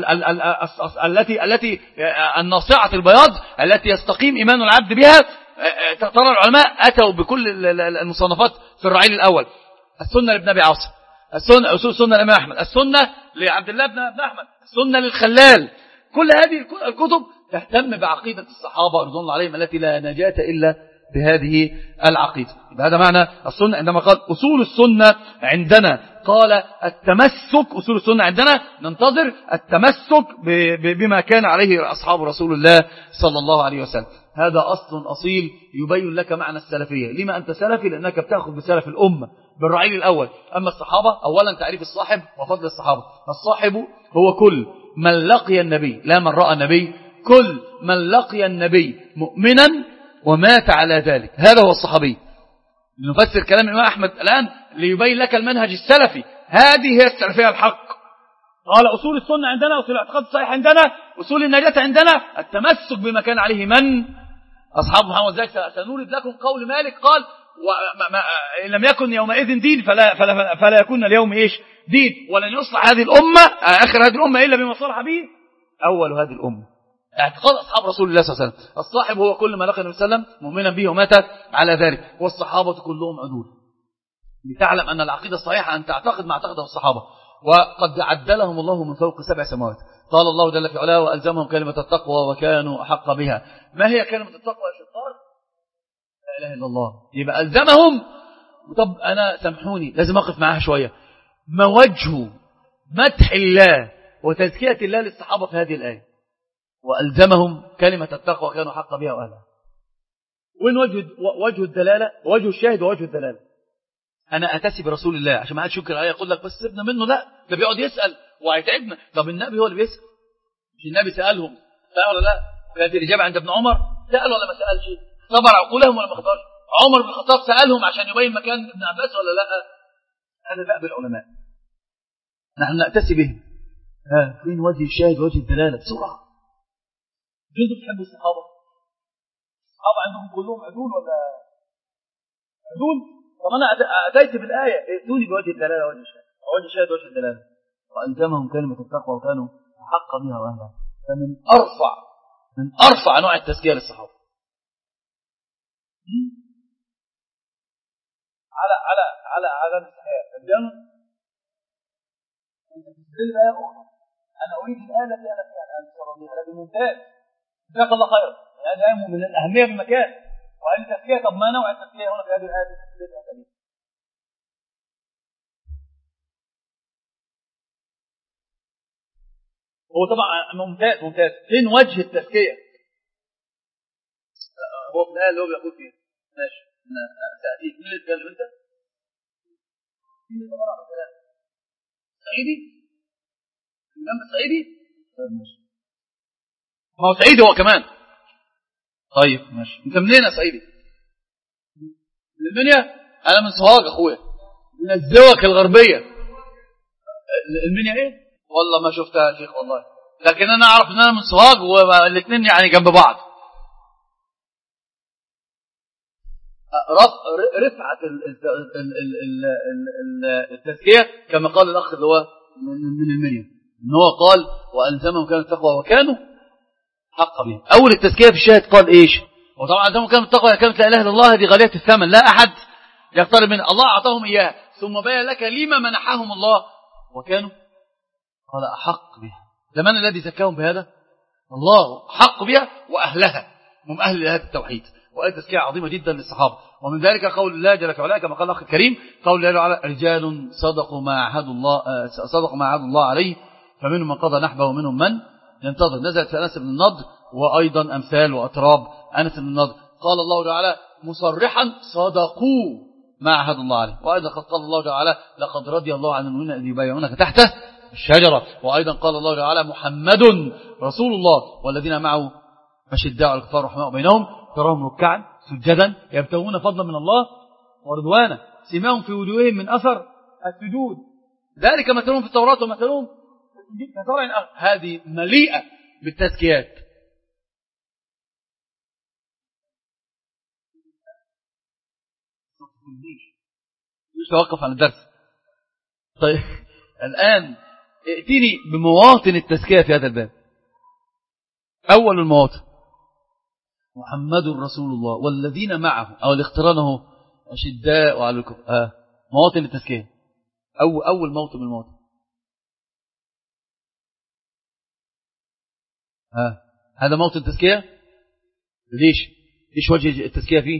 التي التي الناصعة البياض التي يستقيم إيمان العبد بها، ترى العلماء أتوا بكل المصنفات في الرعيل الأول: السنة لابن أبي عاصم، السنة أصول السنة لإمام أحمد، السنة لعبد الله بن أحمد، السنة للخلال. كل هذه الكتب تهتم بعقيدة الصحابة رضوان الله عليهم التي لا نجاة إلا بهذه العقيدة. هذا معنى السنة. عندما قال أصول السنة عندنا، قال التمسك، أصول السنة عندنا ننتظر التمسك بما كان عليه أصحاب رسول الله صلى الله عليه وسلم. هذا أصل أصيل يبين لك معنى السلفية. لما أنت سلفي؟ لأنك بتأخذ بسلف الأمة بالرعيل الأول. أما الصحابة، أولا تعريف الصاحب وفضل الصحابة. الصاحب هو كل من لقي النبي، لا من رأى النبي، كل من لقي النبي مؤمنا ومات على ذلك، هذا هو الصحابي. نفسر كلام الإمام أحمد الآن ليبين لك المنهج السلفي. هذه هي السلفية الحق. قال أصول السنة عندنا، أصول الاعتقاد الصحيح عندنا، أصول النجاة عندنا التمسك بما كان عليه من أصحاب محمد. ذلك سنورد لكم قول مالك قال: إن لم يكن يومئذ دين فلا, فلا, فلا يكون اليوم إيش دين، ولن يصلح هذه الأمة آخر هذه الأمة إلا بما صلح به أول هذه الأمة. اعتقاد أصحاب رسول الله صلى الله عليه وسلم. الصاحب هو كل ما لقى النبي صلى الله عليه وسلم مؤمنا به ومات على ذلك. والصحابة كلهم عدول، لتعلم أن العقيدة الصحيحة أن تعتقد ما اعتقده الصحابة. وقد عدلهم الله من فوق سبع سماوات. قال الله جل في علاه: وألزمهم كلمة التقوى وكانوا أحق بها. ما هي كلمة التقوى يا شطار؟ لا إله إلا الله. يبقى ألزمهم. طب أنا سامحوني لازم أقف معها شوية. ما وجه مدح الله وتزكية الله للصحابة في هذه الآية؟ وألزمهم كلمة التقوى وكانوا حق بها وأهلها. وين وجه وجه الدلالة، وجه الشاهد ووجه الدلالة؟ أنا أتسي برسول الله عشان ما حدش ينكر عليا يقول لك بس سيبنا منه. لا، ده بيقعد يسأل وهيتعبنا. طب النبي هو اللي بيسأل، مش النبي سألهم؟ سأل ولا لا؟ كانت الإجابة عند ابن عمر: سأل ولا ما سألش؟ اختبر عقولهم ولا ما اختبرش؟ عمر بن الخطاب سألهم عشان يبين مكان ابن عباس ولا لا؟ هذا بقى بالعلماء، نحن نأتسي بهم. ها فين وجه الشاهد ووجه الدلالة؟ بسرعة. جزء تحبوا الصحابة؟ الصحابة عندهم كلهم عدول ولا عدول؟ طب أنا أتيت بالآية: ائتوني بوجه الدلالة ووجه الشاهد، ووجه الشاهد ووجه الدلالة. وألزمهم كلمة التقوى وكانوا أحق بها وأهلها. فمن أرفع من أرفع أنواع التزكية للصحابة. على على على على الحياة الجنة. أنت تستدل بآية أخرى. أنا أريد الآية التي أنا فيها الآن صلى الله عليه وسلم. ممتاز، جزاك الله خيرا. هذا يعني من الأهمية بمكان. وهذه التزكية، طب ما نوع التزكية هنا في هذه الآية؟ هو طبعا ممتاز ممتاز. فين وجه التزكية؟ هو في الآية اللي هو بيقول فيها. ماشي، أنا سأتيك. مين اللي تكلم أنت؟ مين اللي طبعا بالكلام؟ سعيدي؟ الإمام السعيدي؟ طيب ماشي. ما هو سعيدي هو كمان. طيب ماشي. أنت منين يا سعيدي؟ من المنيا؟ أنا من سوهاج أخويا، من الزوك الغربية. المنيا إيه؟ والله ما شفتها يا شيخ والله، لكن أنا أعرف أن أنا من سوهاج والاثنين يعني جنب بعض. رفعة التزكية كما قال الأخ اللي هو من المنيا، إن هو قال: وألزمهم كانوا التقوى وكانوا حق بها. أول التزكية في الشاهد قال إيش؟ وطبعا ده كانت التقوى كانت لا إله إلا الله، هذه غالية الثمن لا أحد يقترب من الله، أعطاهم إياه ثم بين لك لما منحهم الله وكانوا قال أحق بها. لمن الذي زكاهم بهذا؟ الله حق بها وأهلها، هم أهل هذا التوحيد. وآية تزكية عظيمة جدا للصحابة. ومن ذلك قول الله جل وعلا كما قال الأخ الكريم، قول الله على رجال صدقوا ما عهدوا الله صدقوا ما عهدوا الله عليه فمنهم من قضى نحبه ومنهم من ينتظر. نزلت في أنس بن النضر وأيضا أمثال وأتراب أنس بن النضر. قال الله تعالى مصرحا صدقوا ما عهدوا الله عليه. وأيضا قد قال الله تعالى لقد رضي الله عن المؤمنين إذ يبايعونك تحت الشجرة. وأيضا قال الله تعالى محمد رسول الله والذين معه أشداء على الكفار رحماء بينهم تراهم ركعا سجدا يبتغون فضلا من الله ورضوانا سيماهم في وجوههم من أثر السجود ذلك مثلهم في التوراة ومثلهم في الإنجيل كزرع. هذه مليئة بالتزكيات. مش توقف عن الدرس. طيب الآن ائتني بمواطن التزكية في هذا الباب. أول المواطن محمد رسول الله والذين معه، أو الاقترانه أشداء وعلى الكفر. آه. مواطن التزكية. أو أول موطن من المواطن. آه. هذا موطن التزكية. ليش؟ ليش وجه التزكية فيه؟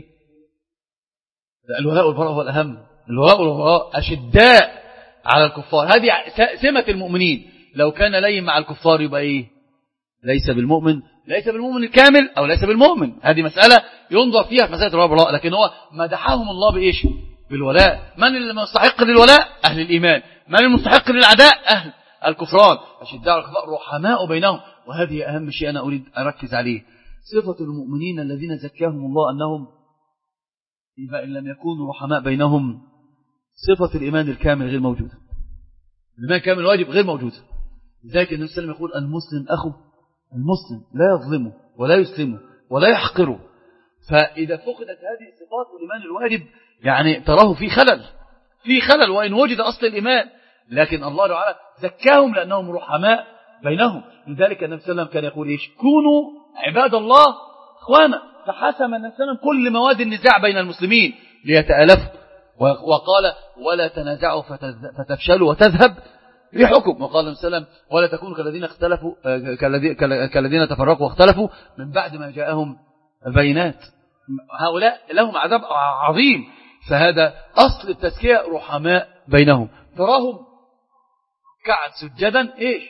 الولاء والبراء هو الأهم. الولاء والبراء أشداء على الكفار. هذه سمة المؤمنين. لو كان لين مع الكفار يبقى إيه؟ ليس بالمؤمن، ليس بالمؤمن الكامل أو ليس بالمؤمن. هذه مسألة ينظر فيها في مسألة الولاء والبراء. لكن هو مدحهم الله بإيش؟ بالولاء. من المستحق للولاء؟ أهل الإيمان. من المستحق للعداء؟ أهل الكفران. أشداء على الكفار رحماء بينهم. وهذه أهم شيء أنا أريد أركز عليه. صفة المؤمنين الذين زكاهم الله أنهم إذا إن لم يكونوا رحماء بينهم صفة الإيمان الكامل غير موجودة. الإيمان الكامل الواجب غير موجود. لذلك النبي صلى الله عليه وسلم يقول المسلم أخو المسلم لا يظلمه ولا يسلمه ولا يحقره. فإذا فقدت هذه الصفات والإيمان الواجب يعني تراه في خلل في خلل وإن وجد أصل الإيمان. لكن الله تعالى زكاهم لأنهم رحماء بينهم. لذلك النبي صلى الله عليه وسلم كان يقول إيش؟ كونوا عباد الله إخوانا. فحسم النبي صلى الله عليه وسلم كل مواد النزاع بين المسلمين ليتآلفوا. وقال ولا تنازعوا فتفشلوا وتذهب ريحكم. وقال النبي صلى الله عليه وسلم ولا تكونوا كالذين اختلفوا كالذين تفرقوا واختلفوا من بعد ما جاءهم البينات. هؤلاء لهم عذاب عظيم. فهذا أصل التزكية رحماء بينهم. تراهم ركعا سجدا. إيش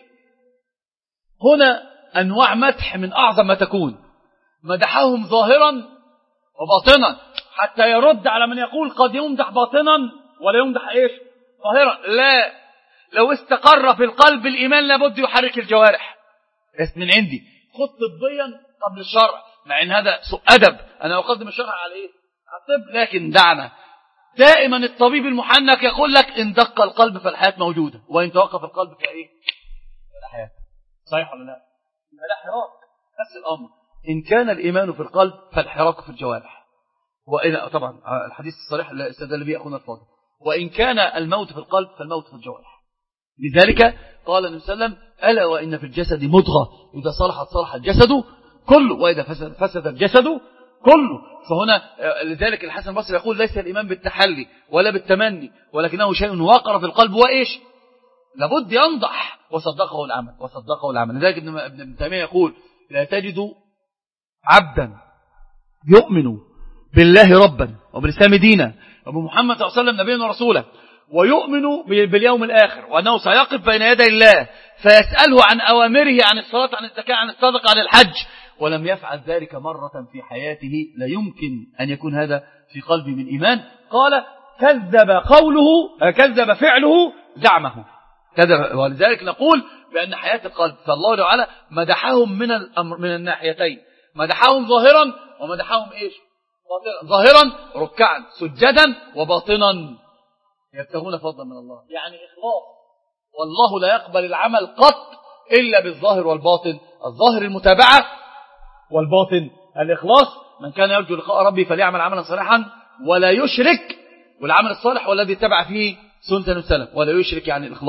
هنا؟ أنواع مدح من أعظم ما تكون. مدحهم ظاهرا وباطنا حتى يرد على من يقول قد يمدح باطنا ولا يمدح إيش ظاهرا. لا، لو استقر في القلب الإيمان لابد يحرك الجوارح. من عندي خذ طبيا قبل الشرع، مع ان هذا سوء أدب. أنا أقدم الشرع على إيه؟ على الطب. لكن دعنا دائما الطبيب المحنك يقول لك إن دق القلب فالحياة موجودة وإن توقف القلب فإيه الحياة. صحيح ولا لا؟ لا حراك. نفس الأمر إن كان الإيمان في القلب فالحراك في الجوارح. وإن طبعا الحديث الصريح اللي استدل به أخونا الفاضل. وإن كان الموت في القلب فالموت في الجوارح. لذلك قال النبي صلى الله عليه وسلم ألا وإن في الجسد مضغة إذا صلحت صلح الجسد كله وإذا فسد, فسد الجسد كله. فهنا لذلك الحسن البصري يقول ليس الإيمان بالتحلي ولا بالتمني ولكنه شيء وقر في القلب وإيش لابد ينضح وصدقه العمل وصدقه العمل. لذلك ابن تيمية يقول لا تجد عبدا يؤمن بالله ربا وبالإسلام دينا وبمحمد صلى الله عليه وسلم نبيا ورسولا ويؤمن باليوم الآخر وأنه سيقف بين يدي الله فيسأله عن أوامره عن الصلاة عن الزكاة عن الصدقة عن الحج ولم يفعل ذلك مرة في حياته لا يمكن أن يكون هذا في قلبه من إيمان. قال كذب قوله كذب فعله زعمه كذب. ولذلك نقول بأن حياة القلب فالله تعالى مدحهم من الأمر من الناحيتين. مدحهم ظاهرا ومدحهم إيش ظاهرا ركعا سجدا وباطنا يبتغون فضلا من الله. يعني إخلاص. والله لا يقبل العمل قط إلا بالظاهر والباطن. الظاهر المتابعة والباطن الإخلاص. من كان يرجو لقاء ربي فليعمل عملا صالحا ولا يشرك. والعمل الصالح والذي اتبع فيه سنة السلف ولا يشرك يعني الإخلاص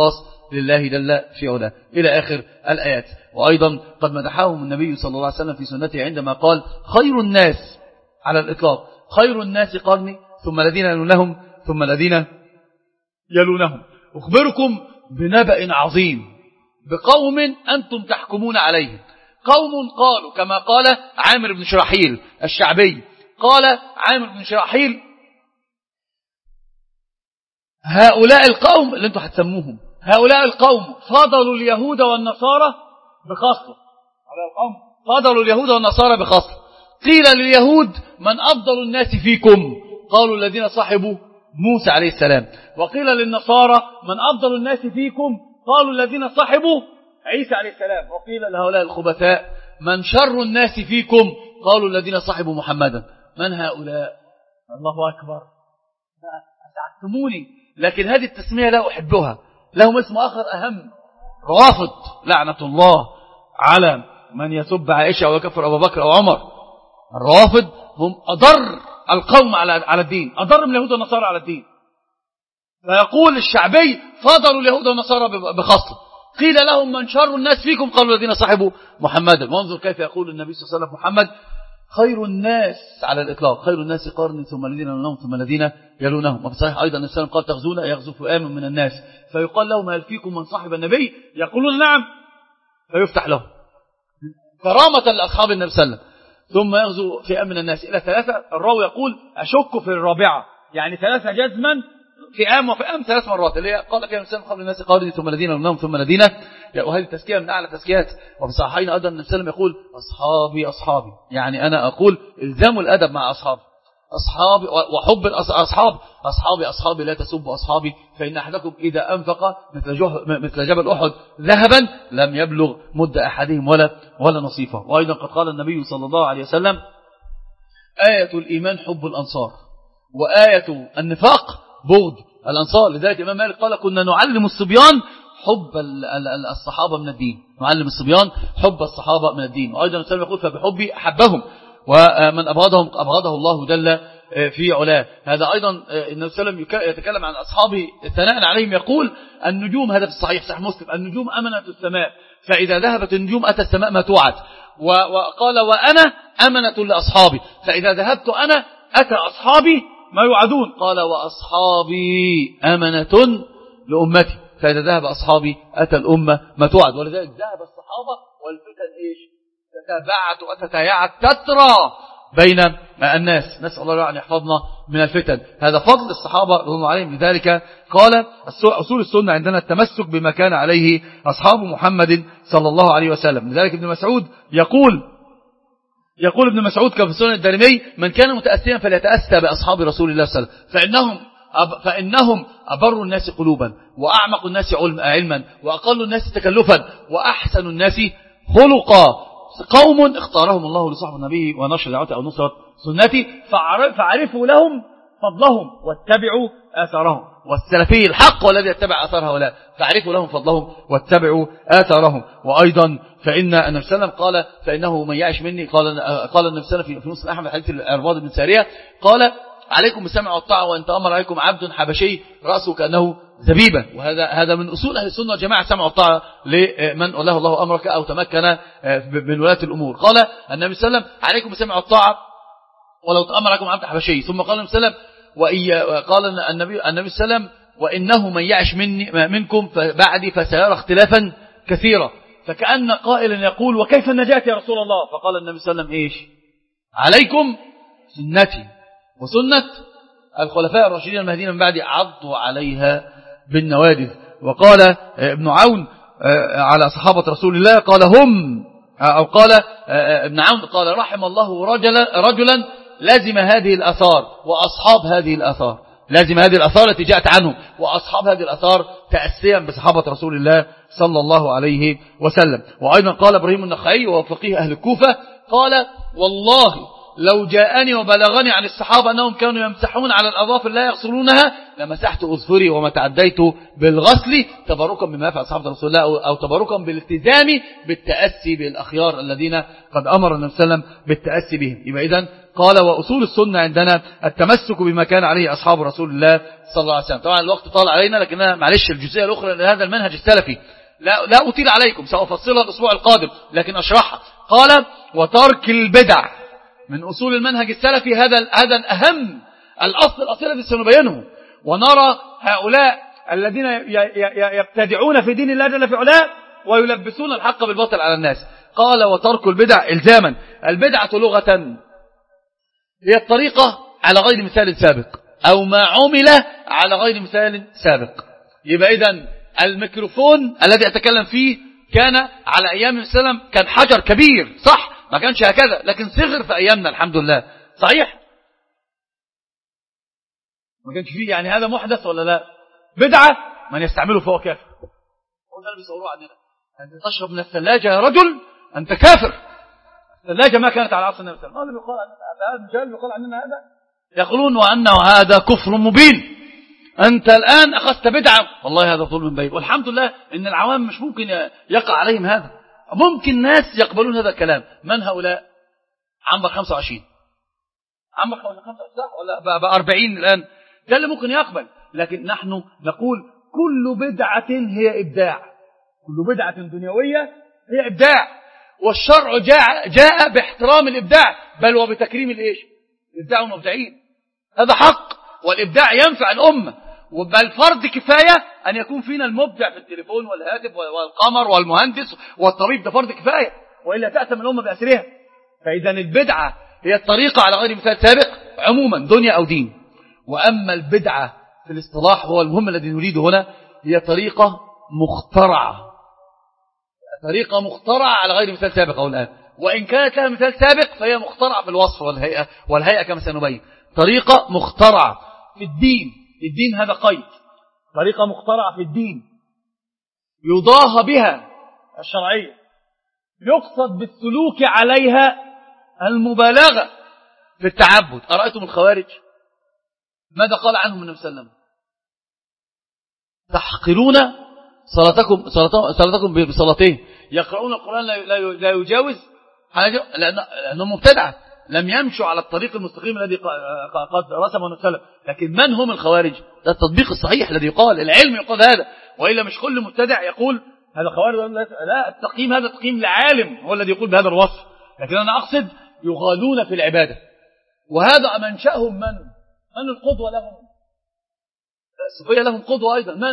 لله جل في علاه إلى آخر الآيات. وأيضا قد مدحهم النبي صلى الله عليه وسلم في سنته عندما قال خير الناس على الإطلاق خير الناس قرني ثم الذين يلونهم ثم الذين يلونهم. أخبركم بنبأ عظيم بقوم أنتم تحكمون عليهم. قوم قالوا كما قال عامر بن شراحيل الشعبي، قال عامر بن شراحيل هؤلاء القوم اللي انتم هتسموهم هؤلاء القوم فضلوا اليهود والنصارى بخصلة. هؤلاء القوم فضلوا اليهود والنصارى بخصلة. قيل لليهود من أفضل الناس فيكم؟ قالوا الذين صاحبوا موسى عليه السلام. وقيل للنصارى من أفضل الناس فيكم؟ قالوا الذين صاحبوا عيسى عليه السلام. وقيل لهؤلاء الخبثاء من شر الناس فيكم؟ قالوا الذين صاحبوا محمدا. من هؤلاء؟ الله أكبر، أسعدتموني. لكن هذه التسمية لا أحبها، لهم اسم آخر أهم، روافض لعنة الله على من يسب عائشة ويكفر أبو بكر أو عمر. الروافض هم أضر القوم على الدين، أضر من اليهود والنصارى على الدين. فيقول الشعبي فضلوا اليهود والنصارى بخصلة. قيل لهم من شر الناس فيكم؟ قالوا الذين صاحبوا محمدا. وانظر كيف يقول النبي صلى الله عليه وسلم محمد خير الناس على الإطلاق خير الناس قرني ثم الذين يلونهم ثم الذين يلونهم. وفي صحيح أيضا النبي قال تغزون يغزو فئام من الناس فيقال لهم هل فيكم من صاحب النبي؟ يقولون نعم فيفتح لهم كرامة لأصحاب النبي صلى الله عليه وسلم. ثم يغزو فئام من الناس إلى ثلاثة. الراوي يقول أشك في الرابعة، يعني ثلاثة جزما فئام وفئام ثلاث مرات اللي قال فيها النبي قبل الناس قارني ثم الذين يلونهم ثم الذين. وهذه التزكية من أعلى التزكيات. وفي صحيحين أيضا النبي صلى الله عليه وسلم يقول أصحابي أصحابي، يعني أنا أقول الزام الأدب مع أصحابي أصحابي وحب الأصحاب. أصحابي أصحابي لا تسبوا أصحابي فإن أحدكم إذا أنفق مثل, مثل جبل أحد ذهبا لم يبلغ مد أحدهم ولا ولا نصيفه. وأيضا قد قال النبي صلى الله عليه وسلم آية الإيمان حب الأنصار وآية النفاق بغض الأنصار. لذلك الإمام مالك قال كنا نعلم الصبيان حب الصحابة من الدين، نعلم الصبيان حب الصحابة من الدين. وأيضا الإسلام يقول فبحبي أحبهم ومن أبغضهم أبغضه الله جل في علاه. هذا أيضا النبي صلى الله عليه وسلم يتكلم عن أصحابه ثناء عليهم يقول النجوم، هذا في الصحيح صحيح مسلم، النجوم أمنة السماء فإذا ذهبت النجوم أتى السماء ما توعد. وقال وأنا أمنة لأصحابي فإذا ذهبت أنا أتى أصحابي ما يوعدون. قال وأصحابي أمنة لأمتي فإذا ذهب أصحابي أتى الأمة ما توعد. ولذلك ذهب الصحابة والفتن إيش تتابعت وتتيعت تترى بين الناس. نسأل الله أن يحفظنا من الفتن. هذا فضل الصحابة رضي الله عليهم. لذلك قال أصول السنة عندنا التمسك بما كان عليه أصحاب محمد صلى الله عليه وسلم. لذلك ابن مسعود يقول يقول ابن مسعود كما في سنن الدارمي من كان متأسيا فليتأسى بأصحاب رسول الله صلى الله عليه وسلم فإنهم فإنهم أبر الناس قلوبا وأعمق الناس علما وأقل الناس تكلفا وأحسن الناس خلقا قوم اختارهم الله لصحب النبي ونشر دعوته أو نصرة سنتي فعرفوا لهم فضلهم واتبعوا آثارهم. والسلفي الحق والذي يتبع آثار هؤلاء فعرفوا لهم فضلهم واتبعوا آثارهم. وأيضا فإن النبي صلى الله عليه وسلم قال فإنه من يعش مني قال قال النبي صلى الله عليه وسلم في مسلم أحمد حديث العرباض بن سارية قال عليكم بالسمع والطاعة وإن تأمر عليكم عبد حبشي رأسه كأنه زبيبة. وهذا هذا من أصول أهل السنة والجماعة سمع والطاعة لمن وله الله أمرك أو تمكن من ولاة الأمور. قال النبي صلى الله عليه وسلم عليكم بالسمع والطاعة ولو تأمر عليكم عبد حبشي. ثم قال النبي صلى الله عليه وسلم قال النبي النبي صلى الله عليه وسلم وإنه من يعش مني منكم بعدي فسيرى اختلافا كثيرا. فكأن قائلا يقول وكيف النجاة يا رسول الله؟ فقال النبي صلى الله عليه وسلم إيش عليكم سنتي وسنة الخلفاء الراشدين المهديين من بعدي عضوا عليها بالنواجذ. وقال ابن عون على صحابة رسول الله قال هم أو قال ابن عون قال رحم الله رجلا, رجلا لازم هذه الأثار وأصحاب هذه الأثار لازم هذه الأثار التي جاءت عنهم وأصحاب هذه الأثار تأسيا بصحابة رسول الله صلى الله عليه وسلم. وأيضا قال إبراهيم النخعي وهو فقيه أهل الكوفة قال والله لو جاءني وبلغني عن الصحابة أنهم كانوا يمسحون على الأظافر لا يغسلونها لمسحت أظفري وما تعديت بالغسل تبركا بما يفعل صحابة رسول الله أو تبركا بالالتزام بالتأسي بالأخيار الذين قد أمر النبي صلى الله عليه وسلم بالتأسي بهم. يبقى إذن قال وأصول السنة عندنا التمسك بما كان عليه أصحاب رسول الله صلى الله عليه وسلم. طبعا الوقت طال علينا لكنها معلش الجزئية الأخرى لهذا المنهج السلفي لا, لا أطيل عليكم سأفصلها الأسبوع القادم لكن أشرحها. قال وترك البدع من أصول المنهج السلفي هذا هذا الأهم الأصل الأصيل الذي سنبينه. ونرى هؤلاء الذين يبتدعون في دين الله جل في علاه ويلبسون الحق بالباطل على الناس. قال وترك البدع إلزاما. البدعة لغة هي الطريقة على غير مثال سابق أو ما عمل على غير مثال سابق. يبقى إذن الميكروفون الذي أتكلم فيه كان على أيام السلام كان حجر كبير صح ما كانش هكذا لكن صغر في أيامنا الحمد لله صحيح ما كانش فيه يعني هذا محدث ولا لا بدعة من يستعمله فهو كافر. هو ده اللي بيصوروه عندنا أنت تشرب من الثلاجة يا رجل أنت كافر. الثلاجة ما كانت على عصر النبي صلى الله عليه وسلم هذا يقول عننا هذا يقولون وأنه هذا كفر مبين أنت الآن أخذت بدعة والله هذا ظلم بين. والحمد لله إن العوام مش ممكن يقع عليهم هذا ممكن ناس يقبلون هذا الكلام. من هؤلاء عمر خمسة وعشرين عمر خمسة وعشرين ولا بقى أربعين الآن ده اللي ممكن يقبل. لكن نحن نقول كل بدعة هي إبداع كل بدعة دنيوية هي إبداع والشرع جاء, جاء باحترام الإبداع بل وبتكريم الإيش الإبداع والمبدعين. هذا حق والإبداع ينفع الأمة بل فرض كفاية أن يكون فينا المبدع في التليفون والهاتف والقمر والمهندس والطبيب ده فرض كفاية وإلا تأتم الأمة بأسرها. فإذا البدعة هي الطريقة على غير مثال سابق عموما دنيا أو دين. وأما البدعة في الاصطلاح هو المهم الذي نريده هنا هي طريقة مخترعة طريقة مخترعة على غير مثال سابق أو الآن وإن كانت لها مثال سابق فهي مخترعة في الوصف والهيئة والهيئة كما سنبين. طريقة مخترعة في الدين الدين هذا قيد طريقة مخترعة في الدين يضاهى بها الشرعية يقصد بالسلوك عليها المبالغة في التعبد. أرأيتم الخوارج ماذا قال عنهم النبي صلى الله عليه وسلم تحقرون صلاتكم صلاتكم بصلاتهم يقرؤون القرآن لا يجاوز حاجة لأنهم مبتدعة لم يمشوا على الطريق المستقيم الذي قد رسمه النبي صلى الله عليه وسلم. لكن من هم الخوارج ده التطبيق الصحيح الذي يقال العلم يقال هذا وإلا مش كل مبتدع يقول هذا خوارج لا التقييم هذا تقييم لعالم هو الذي يقول بهذا الوصف. لكن أنا أقصد يغالون في العبادة وهذا منشأهم من من القدوة لهم الصوفية لهم قدوة أيضا من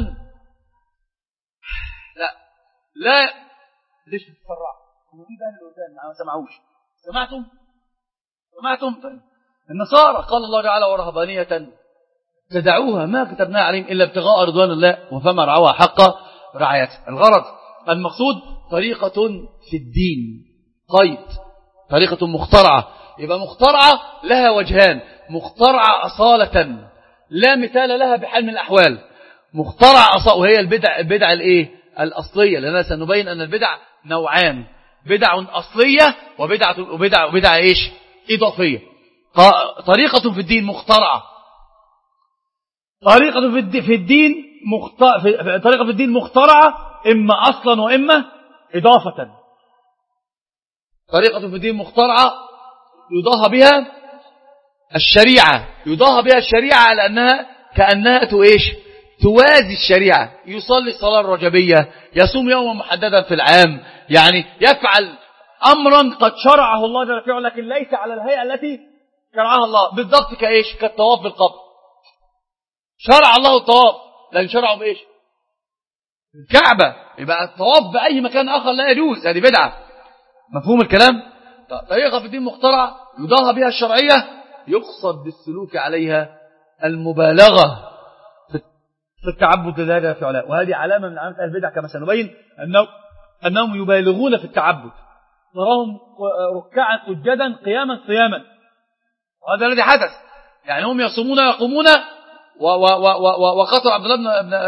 لا لا ليش تتفرع هم مين بقى اللي قدام ما سمعوش سمعتم سمعتم النصارى قال الله تعالى ورهبانية تدعوها ما كتبناها عليهم إلا ابتغاء رضوان الله وفما رعوها حق رعايته. الغرض المقصود طريقة في الدين قيد طريقة مخترعة. يبقى مخترعة لها وجهان مخترعة أصالة لا مثال لها بحال من الأحوال مخترعة أصالة وهي البدع البدع الإيه الأصلية لأننا سنبين أن البدع نوعان بدع أصلية وبدع وبدع وبدع إيش إضافية. طريقة في الدين مخترعة طريقة في الدين مخترعة طريقة في الدين مخترعة إما أصلا وإما إضافة. طريقة في الدين مخترعة يضاهى بها الشريعة يضاهى بها الشريعة على أنها كأنها تؤيش توازي الشريعة يصلي الصلاة الرجبية يصوم يوما محددا في العام يعني يفعل أمرا قد شرعه الله جل وعلا لكن ليس على الهيئة التي شرعها الله بالضبط كإيش كالطواف بالقبر شرع الله الطواف لكن شرعه بإيش الكعبة يبقى الطواف بأي مكان آخر لا يجوز هذه بدعة. مفهوم الكلام. طريقة في الدين مخترعة يضاهى بها الشرعية يقصد بالسلوك عليها المبالغة في التعبد لله في علاء وهذه علامة من علامات البدع كما سنبين أنه أنهم يبالغون في التعبد نراهم ركعا سجدا قياما صياما وهذا الذي حدث يعني هم يصومون ويقومون وقتلوا عبد الله بن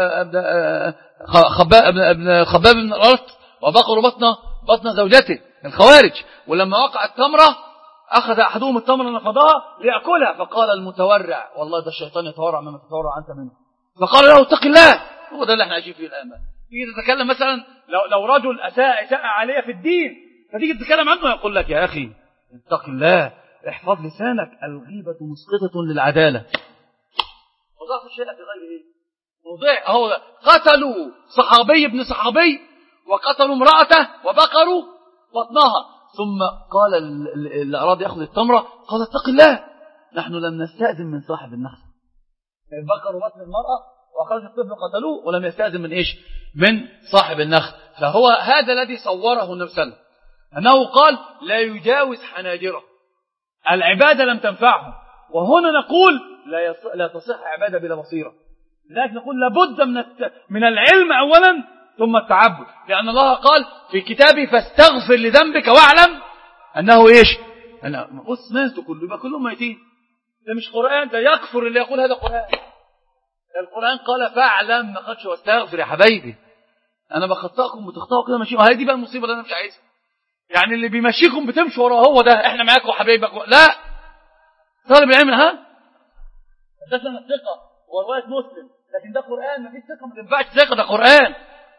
ابن خباب بن الأرت وبقروا بطن بطن زوجته الخوارج ولما وقع التمرة أخذ أحدهم التمر نفضها ليأكلها، فقال المتورع والله ده الشيطان يتورع مما تتورع أنت منه، فقال له اتق الله. هو ده اللي احنا عايشين فيه الآن. تيجي تتكلم مثلا لو لو رجل أساء إساءة عليه في الدين، فتيجي تتكلم عنه يقول لك يا أخي اتق الله، احفظ لسانك، الغيبة مسقطة للعدالة. وضعف الشيء في غير ايه؟ وضع هو قتلوا صحابي ابن صحابي وقتلوا امرأته وبقروا بطنها، ثم قال اللي أراد يأخذ التمرة قال اتق الله، نحن لم نستأذن من صاحب النخل. بقروا بطن المرأة وأخرج الطفل قتلوه ولم يستأذن من إيش؟ من صاحب النخل. فهو هذا الذي صوره النبي صلى الله عليه وسلم، أنه قال لا يجاوز حناجره، العبادة لم تنفعه. وهنا نقول لا, يص... لا تصح عبادة بلا بصيرة، لذلك نقول لابد من الت... من العلم أولا ثم التعبد، لأن الله قال في كتابه فاستغفر لذنبك واعلم أنه إيش؟ أنا بص ناس كله يبقى كلهم ميتين، ده مش قرآن، ده يكفر اللي يقول هذا قرآن. القرآن قال فاعلم، ما قالش واستغفر. يا حبايبي أنا بخطأكم وتخطأوا كده ماشيين، وهي دي بقى المصيبة اللي أنا مش عايزها. يعني اللي بيمشيكم بتمشوا وراه هو ده، احنا معاكم حبايبك، لا طالب العلم ها ده لنا الثقة ورواية مسلم، لكن ده قرآن، ما فيش ثقة، ما تنفعش ثقة، ده قرآن.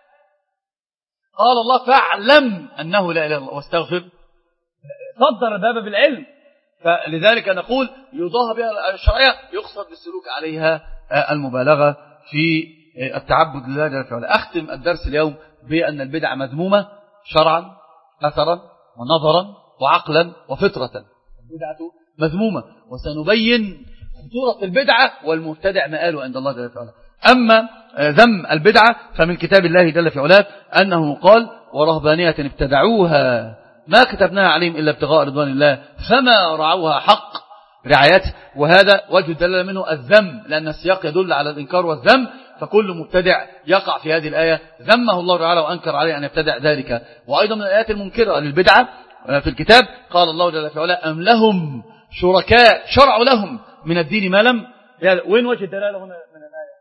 قال الله فاعلم أنه لا إله إلا الله واستغفر، صدر الباب بالعلم. فلذلك نقول يضاهى بها الشرعية، يقصد بالسلوك عليها المبالغة في التعبد لله جل وعلا. أختم الدرس اليوم بأن البدعة مذمومة شرعا أثرا ونظرا وعقلا وفطرة. البدعة مذمومة، وسنبين خطورة البدعة والمبتدع مآله عند الله جل وعلا. أما ذم البدعة فمن كتاب الله جل في علاه أنه قال ورهبانية ابتدعوها ما كتبناها عليهم إلا ابتغاء رضوان الله فما رعوها حق رعايته. وهذا وجه الدلالة منه الذم، لأن السياق يدل على الإنكار والذم، فكل مبتدع يقع في هذه الآية ذمه الله تعالى وأنكر عليه أن يبتدع ذلك. وأيضا من الآيات المنكرة للبدعة في الكتاب قال الله جل في علاه أم لهم شركاء شرعوا لهم من الدين ما لم. يعني وين وجه الدلالة هنا من الآية؟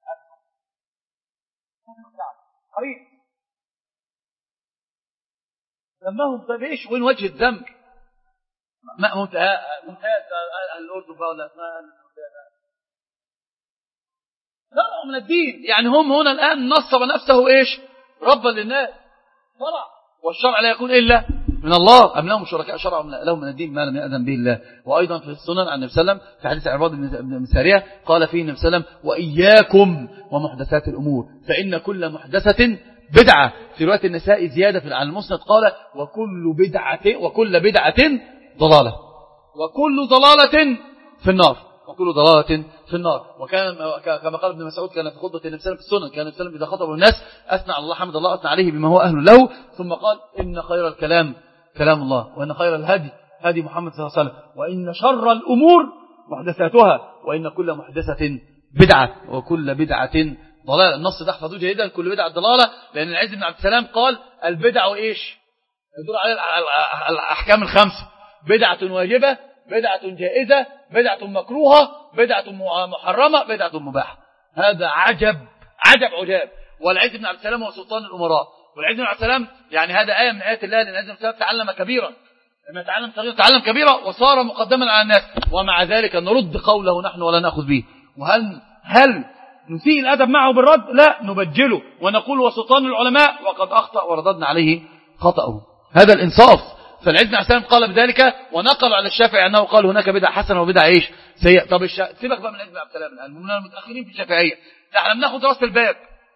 قريب ذمهم. طيب ايش وين وجه الذم؟ ممتاز أهل الأردن بقى ولا لا من الدين، يعني هم هنا الآن نصب نفسه إيش ربا للناس شرع، والشرع لا يكون إلا من الله. أم لهم شركاء شرعوا لهم من الدين ما لم يأذن به الله. وأيضا في السنن عن النبي صلى الله عليه وسلم في حديث عرباض بن سارية قال فيه النبي صلى الله عليه وسلم وإياكم ومحدثات الأمور فإن كل محدثة بدعة. في رواية النساء زيادة عن المسند قال وكل بدعة وكل بدعة ضلالة وكل ضلالة في النار وكل ضلالة في النار. وكان كما قال ابن مسعود كان في خطبة النبي صلى الله عليه وسلم في السنن كان النبي صلى الله عليه وسلم إذا خطب الناس أثنى على الله حمد الله أثنى عليه بما هو أهل له، ثم قال إن خير الكلام كلام الله وإن خير الهدي هدي محمد صلى الله عليه وسلم وإن شر الأمور محدثاتها وإن كل محدثة بدعة وكل بدعة ضلالة. النص ده احفظوه جيدا، كل بدعة ضلالة، لأن العز بن عبد السلام قال البدع إيش يدور على الأحكام الخمسة: بدعة واجبة، بدعة جائزة، بدعة مكروهة، بدعة محرمة، بدعة مباحة. هذا عجب عجب عجاب. والعز بن عبد السلام هو سلطان الأمراء، والعز بن عبد السلام يعني هذا آية من آيات الله، لأن العز بن عبد السلام تعلم كبيرا، لما تعلم صغيرا تعلم كبيرا وصار مقدما على الناس، ومع ذلك نرد قوله نحن ولا نأخذ به. وهل هل نسيء الأدب معه بالرد؟ لا، نبجله ونقول وسلطان العلماء وقد أخطأ ورددنا عليه خطأه. هذا الإنصاف. فالعز بن عبد السلام قال بذلك، ونقل على الشافعي أنه قال هناك بدعة حسنة وبدعة إيش سيئة. طب الشا... سيبك بقى من العز بن عبد السلام الآن، من المتأخرين في الشافعية. نحن بناخذ رأس الباب.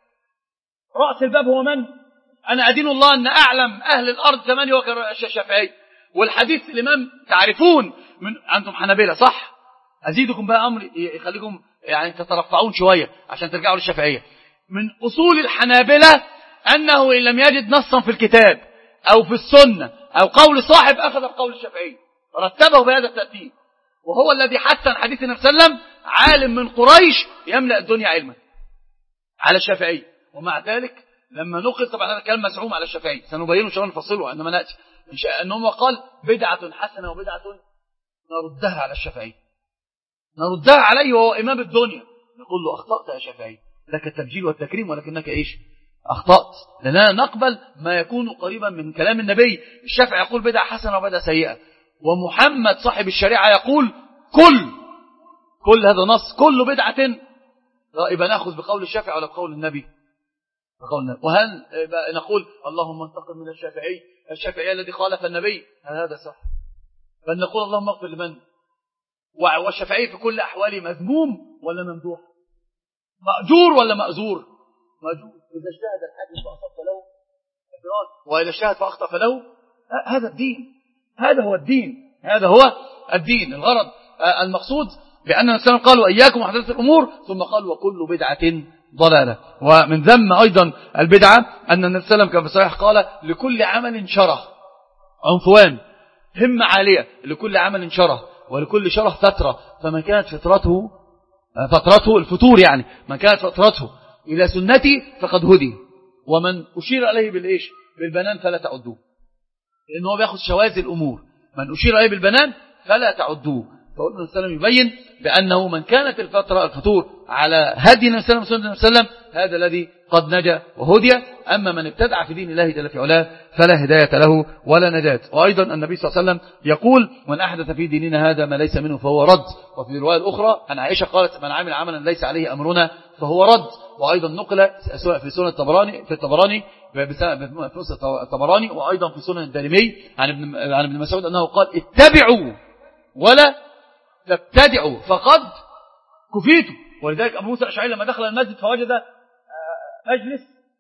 رأس الباب هو من؟ أنا أدين الله أن أعلم أهل الأرض ثمانية وكر الشافعي. والحديث الإمام تعرفون من أنتم حنابلة صح؟ أزيدكم بقى أمر يخليكم يعني تترفعون شوية عشان ترجعوا للشافعية. من أصول الحنابلة أنه إن لم يجد نصا في الكتاب أو في السنة أو قول صاحب أخذ بقول الشافعي، رتبه بهذا الترتيب. وهو الذي حسن حديث النبي صلى الله عليه وسلم عالم من قريش يملأ الدنيا علما على الشافعي. ومع ذلك لما نقل، طبعا هذا كلام مسعوم على الشافعي سنبينه شرحا نفصله عندما نأتي، أنه قال بدعة حسنة وبدعة نردها على الشافعي، نردها عليه وهو إمام الدنيا، نقول له أخطأت يا شافعي، لك التبجيل والتكريم ولكنك إيش أخطأت، لأننا نقبل ما يكون قريبا من كلام النبي. الشافعي يقول بدعة حسنة وبدعة سيئة، ومحمد صاحب الشريعة يقول كل كل هذا نص كل بدعة، يبقى نأخذ بقول الشافعي ولا بقول النبي؟ بقول النبي. وهل نقول اللهم انتقم من الشافعي الشافعي الذي خالف النبي؟ هل هذا صح؟ بل نقول اللهم اغفر لمن؟ والشافعي في كل أحواله مذموم ولا ممدوح؟ مأجور ولا مأزور؟ مأجور. إذا اجتهد الحاكم فأصاب له أجران، وإذا اجتهد فأخطأ فله. هذا الدين، هذا هو الدين، هذا هو الدين. الغرض المقصود بأن النبي قال وإياكم محدثات الأمور، ثم قال وكل بدعة ضلالة. ومن ذم أيضا البدعة أن النبي صلى الله عليه وسلم كما صحيح قال لكل عمل شره، عنفوان، همة عالية، لكل عمل شره ولكل شره فترة، فمن كانت فترته فترته الفتور يعني من كانت فترته إلى سنتي فقد هدي، ومن أشير عليه بالإيش بالبنان فلا تعدوه، لأنه هو بيأخذ شواذ الأمور. من أشير عليه بالبنان فلا تعدوه. فقلنا النبي صلى الله عليه وسلم يبين بأنه من كانت الفترة الفتور على هدي النبي صلى الله عليه وسلم هذا الذي قد نجا وهدي. أما من ابتدع في دين الله جل في علاه فلا هداية له ولا نجاة. وأيضا النبي صلى الله عليه وسلم يقول من أحدث في ديننا هذا ما ليس منه فهو رد. وفي الرواية الأخرى عن عائشة قالت من عمل عملا ليس عليه أمرنا فهو رد. وأيضا نقل في سنن الطبراني في الطبراني في الطبراني وأيضا في سنن الدارمي عن ابن عن ابن مسعود أنه قال اتبعوا ولا تبتدعوا فقد كفيتوا. ولذلك أبو موسى الأشعري لما دخل المسجد فوجد مجلس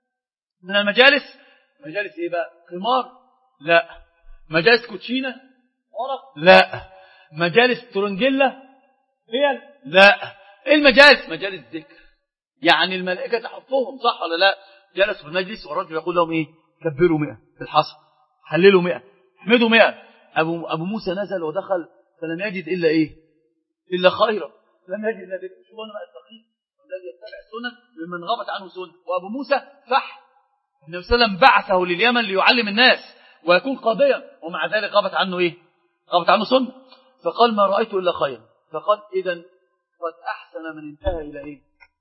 من المجالس، مجالس إيه بقى؟ قمار؟ لا. مجالس كوتشينة؟ ورق؟ لا. مجالس ترنجلة؟ هي؟ لا. إيه المجالس؟ مجالس ذكر، يعني الملائكة تحفهم، صح ولا لا؟ جلسوا في المجلس والرجل يقول لهم إيه؟ كبروا مئة في الحصر، حللوا مئة، احمدوا مئة. أبو, أبو موسى نزل ودخل فلم يجد إلا إيه؟ إلا خيرا. لم يجد إلا ذكر. شو أنا بقى التقييم الذي يتبع السنة ممن غابت عنه سنة. وأبو موسى فح النبي صلى الله عليه وسلم بعثه لليمن ليعلم الناس ويكون قاضيا، ومع ذلك غابت عنه إيه؟ غابت عنه سنة. فقال ما رأيت إلا خيرا. فقال إذن قد أحسن من انتهى إلى إيه؟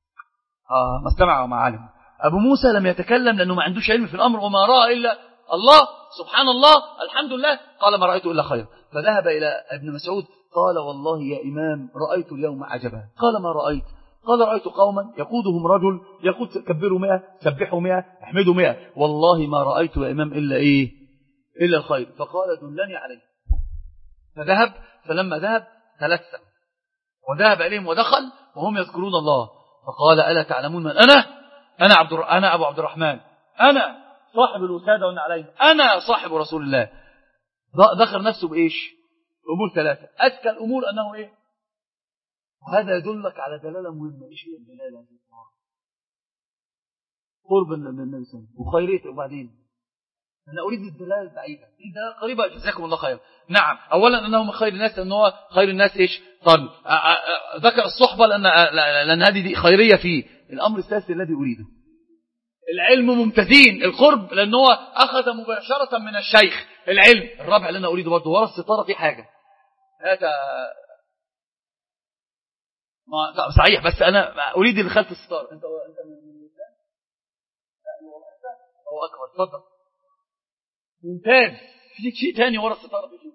آه ما استمع وما علم. أبو موسى لم يتكلم لأنه ما عندوش علم في الأمر وما رأى إلا الله سبحان الله الحمد لله. قال ما رأيت إلا خيرا. فذهب إلى ابن مسعود قال والله يا إمام رأيت اليوم عجبا. قال ما رأيت؟ قال رأيت قوما يقودهم رجل يقود كبروا مئة سبحوا مئة احمدوا مئة. والله ما رأيت يا إمام إلا إيه؟ إلا الخير. فقال دلني عليه. فذهب، فلما ذهب تلثم وذهب إليهم ودخل وهم يذكرون الله. فقال ألا تعلمون من أنا؟ أنا, عبد أنا أبو عبد الرحمن، أنا صاحب الوسادة والنعلين، أنا صاحب رسول الله. ذكر نفسه بإيش؟ أمور ثلاثة. أذكى الأمور أنه إيه؟ هذا يدلك على دلالة مهمة. إيش هي الدلالة؟ قرب النبي صلى الله عليه وسلم وخيريته. وبعدين أنا أريد الدلالة البعيدة، إذا قريبة جزاكم الله خير. نعم، أولا أنه من خير الناس، أنه خير الناس إيش؟ طيب ذكر الصحبة لأن, لأن هذه دي خيرية فيه. الأمر الثالث الذي أريده العلم ممتازين، القرب لأنه أخذ مباشرة من الشيخ العلم. الرابع اللي أنا أريده برضه ورا الستارة في حاجة هذا ما صحيح، بس أنا أريد اللي خلف الستارة. أنت أنت من الإنسان هو أكبر. تفضل. ممتاز. في شيء ثاني ورا الستارة؟ في شيء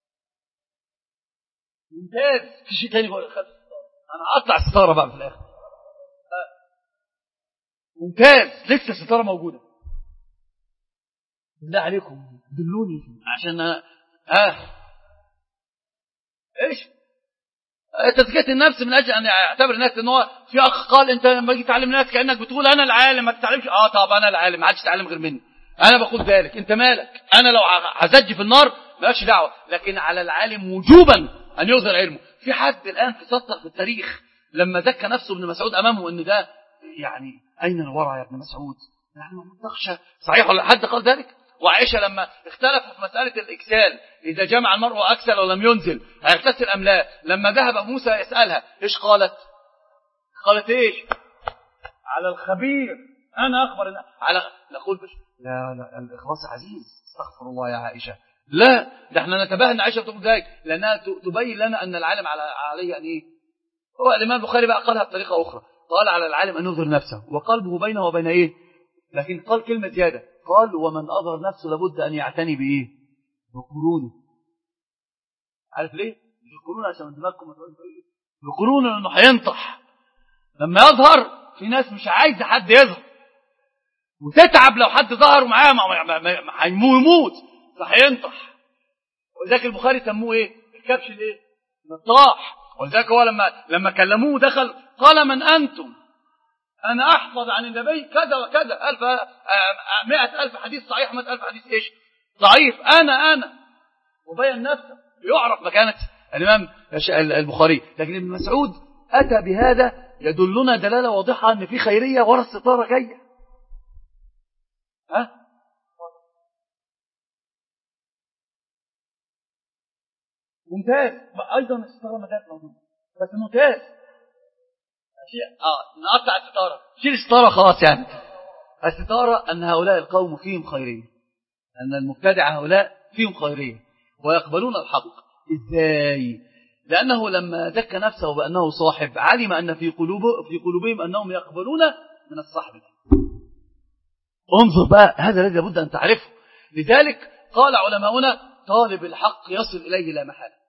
ممتاز. في شيء ثاني ورا خلف الستارة؟ أنا أطلع الستارة بقى في الآخر. ممتاز. لسه الستارة موجودة. بالله عليكم دلوني عشان آه إيش تزكية النفس من أجل أن يعتبر الناس إن هو في أخ قال أنت لما تيجي تعلم الناس كأنك بتقول أنا العالم ما تتعلمش. آه طب أنا العالم ما حدش يتعلم غير مني. أنا بقول ذلك. أنت مالك؟ أنا لو هزج في النار مالكش دعوة، لكن على العالم وجوبا أن يظهر علمه. في حد الآن في سطر في التاريخ لما زكى نفسه ابن مسعود أمامه إن ده يعني أين الورع يا ابن مسعود؟ يعني ما تخشى. صحيح ولا حد قال ذلك؟ وعائشة لما اختلفوا في مسألة الإكسال، إذا جمع المرء أكسل ولم ينزل هيغتسل أم لا، لما ذهب موسى يسألها إيش قالت؟ قالت إيش؟ على الخبير أنا أخبر على نقول بش لا لا الإخلاص عزيز. استغفر الله يا عائشة. لا، ده احنا نتباهى أن عائشة بتقول ذلك لأنها تبين لنا أن العالم على عليه أن إيه؟ هو الإمام البخاري بقى قالها بطريقة أخرى، قال على العالم أن يظهر نفسه وقلبه بينه وبين إيه؟ لكن قال كلمة زيادة، قال ومن أظهر نفسه لابد أن يعتني بإيه؟ بقرونه. عارف ليه؟ يقولون عشان دماغكم يقولون انه هينطح لما يظهر. في ناس مش عايزه حد يظهر وتتعب لو حد ظهر ومعاه هيموت فهينطح. ولذلك البخاري سموه ايه؟ الكبش الايه؟ نطاح. ولذلك هو لما لما كلموه دخل قال من انتم؟ انا احفظ عن النبي كذا وكذا الف مئة الف حديث صحيح مئة الف حديث ايش ضعيف. انا انا وبين نفسه يعرف مكانه الامام البخاري. لكن ابن مسعود اتى بهذا يدلنا دلاله واضحه ان في خيريه ورا الستاره جايه. ها ممتاز. ايضا الستاره ما كانت موجوده بس ممتاز. اه نقطع الستاره شيل الستاره خلاص. يعني الستاره ان هؤلاء القوم فيهم خيريه، ان المبتدع هؤلاء فيهم خيريه ويقبلون الحق. ازاي؟ لانه لما ذكى نفسه بانه صاحب علم ان في قلوبه في قلوبهم انهم يقبلون من الصاحب. انظر بقى هذا الذي لابد ان تعرفه. لذلك قال علماؤنا طالب الحق يصل اليه لا محاله.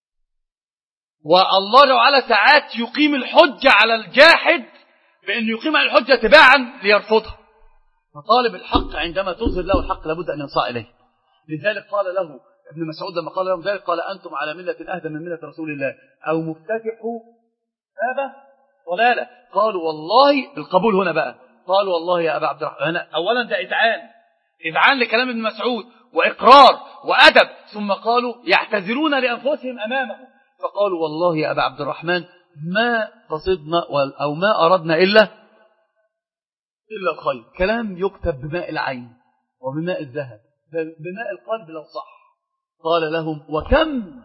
والله تعالى ساعات يقيم الحجة على الجاحد بأن يقيم على الحجة تباعا ليرفضها. فطالب الحق عندما تظهر له الحق لابد أن ينصاع إليه. لذلك قال له ابن مسعود لما قال لهم ذلك قال أنتم على ملة أهدى من ملة رسول الله أو مفتتحوا هذا ضلالة. قالوا والله القبول هنا بقى قالوا والله يا أبا عبد الرحمن. أولا ده إذعان إذعان لكلام ابن مسعود وإقرار وأدب. ثم قالوا يعتذرون لأنفسهم أمامه فقالوا والله يا أبا عبد الرحمن ما قصدنا أو ما أردنا إلا إلا الخير. كلام يكتب بماء العين وبماء الذهب بماء القلب لو صح. قال لهم وكم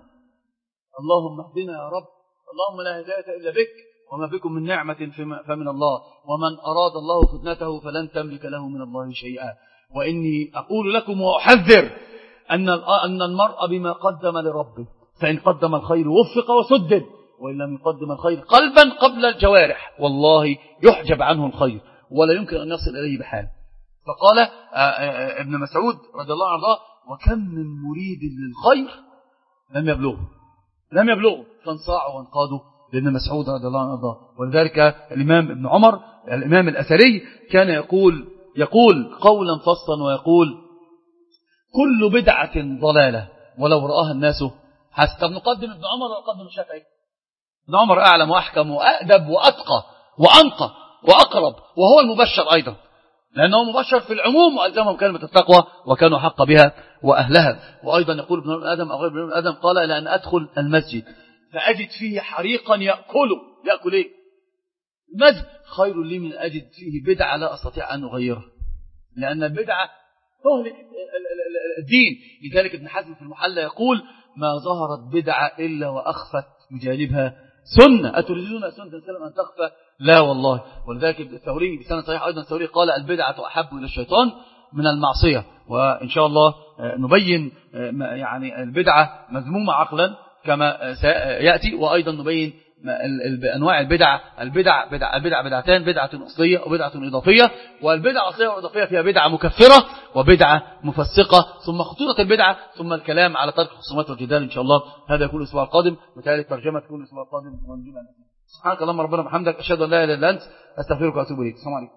اللهم اهدنا يا رب اللهم لا هداية إلا بك وما بكم من نعمة فمن الله ومن أراد الله فتنته فلن تملك له من الله شيئا. وإني أقول لكم وأحذر أن أن المرء بما قدم لربه فإن قدم الخير وفق وسدد وإن لم يقدم الخير قلبا قبل الجوارح والله يحجب عنه الخير ولا يمكن أن يصل إليه بحال. فقال ابن مسعود رضي الله عنه وكم من مريد للخير لم يبلغه لم يبلغه فانصاعوا وانقادوا لابن مسعود رضي الله عنه. ولذلك الإمام ابن عمر الإمام الأثري كان يقول يقول قولا فصلا ويقول كل بدعة ضلالة ولو رآها الناس حسب. نقدم ابن عمر ونقدم الشافعي. ابن عمر أعلم وأحكم وأدب وأتقى وأنقى وأقرب وهو المبشر أيضا لأنه مبشر في العموم وألزمهم كلمة التقوى وكانوا حق بها وأهلها. وأيضا يقول ابن آدم أو غير ابن آدم قال لأن أدخل المسجد فأجد فيه حريقا يأكله يأكل إيه؟ المسجد خير لي من أجد فيه بدعة لا أستطيع أن أغيرها لأن البدعة تهلك الدين. لذلك ابن حزم في المحلى يقول ما ظهرت بدعة إلا وأخفت بجانبها سنة أتريدون سنة سلم أن تخفى لا والله. ولذلك الثوري بسنة صحيح أيضا الثوري قال البدعة أحب إلى الشيطان من المعصية. وإن شاء الله نبين يعني البدعة مذمومة عقلا كما يأتي وأيضا نبين أنواع البدع. البدع بدع البدع بدعتان بدعة أصلية وبدعة إضافية. والبدعة الأصلية والإضافية فيها بدعة مكفرة وبدعة مفسقة ثم خطورة البدعة ثم الكلام على ترك الخصومات والجدال. إن شاء الله هذا يكون الأسبوع القادم وتالي ترجمة تكون الأسبوع القادم. سبحانك اللهم ربنا وبحمدك أشهد أن لا إله إلا أنت أستغفرك وأتوب إليك. السلام عليكم.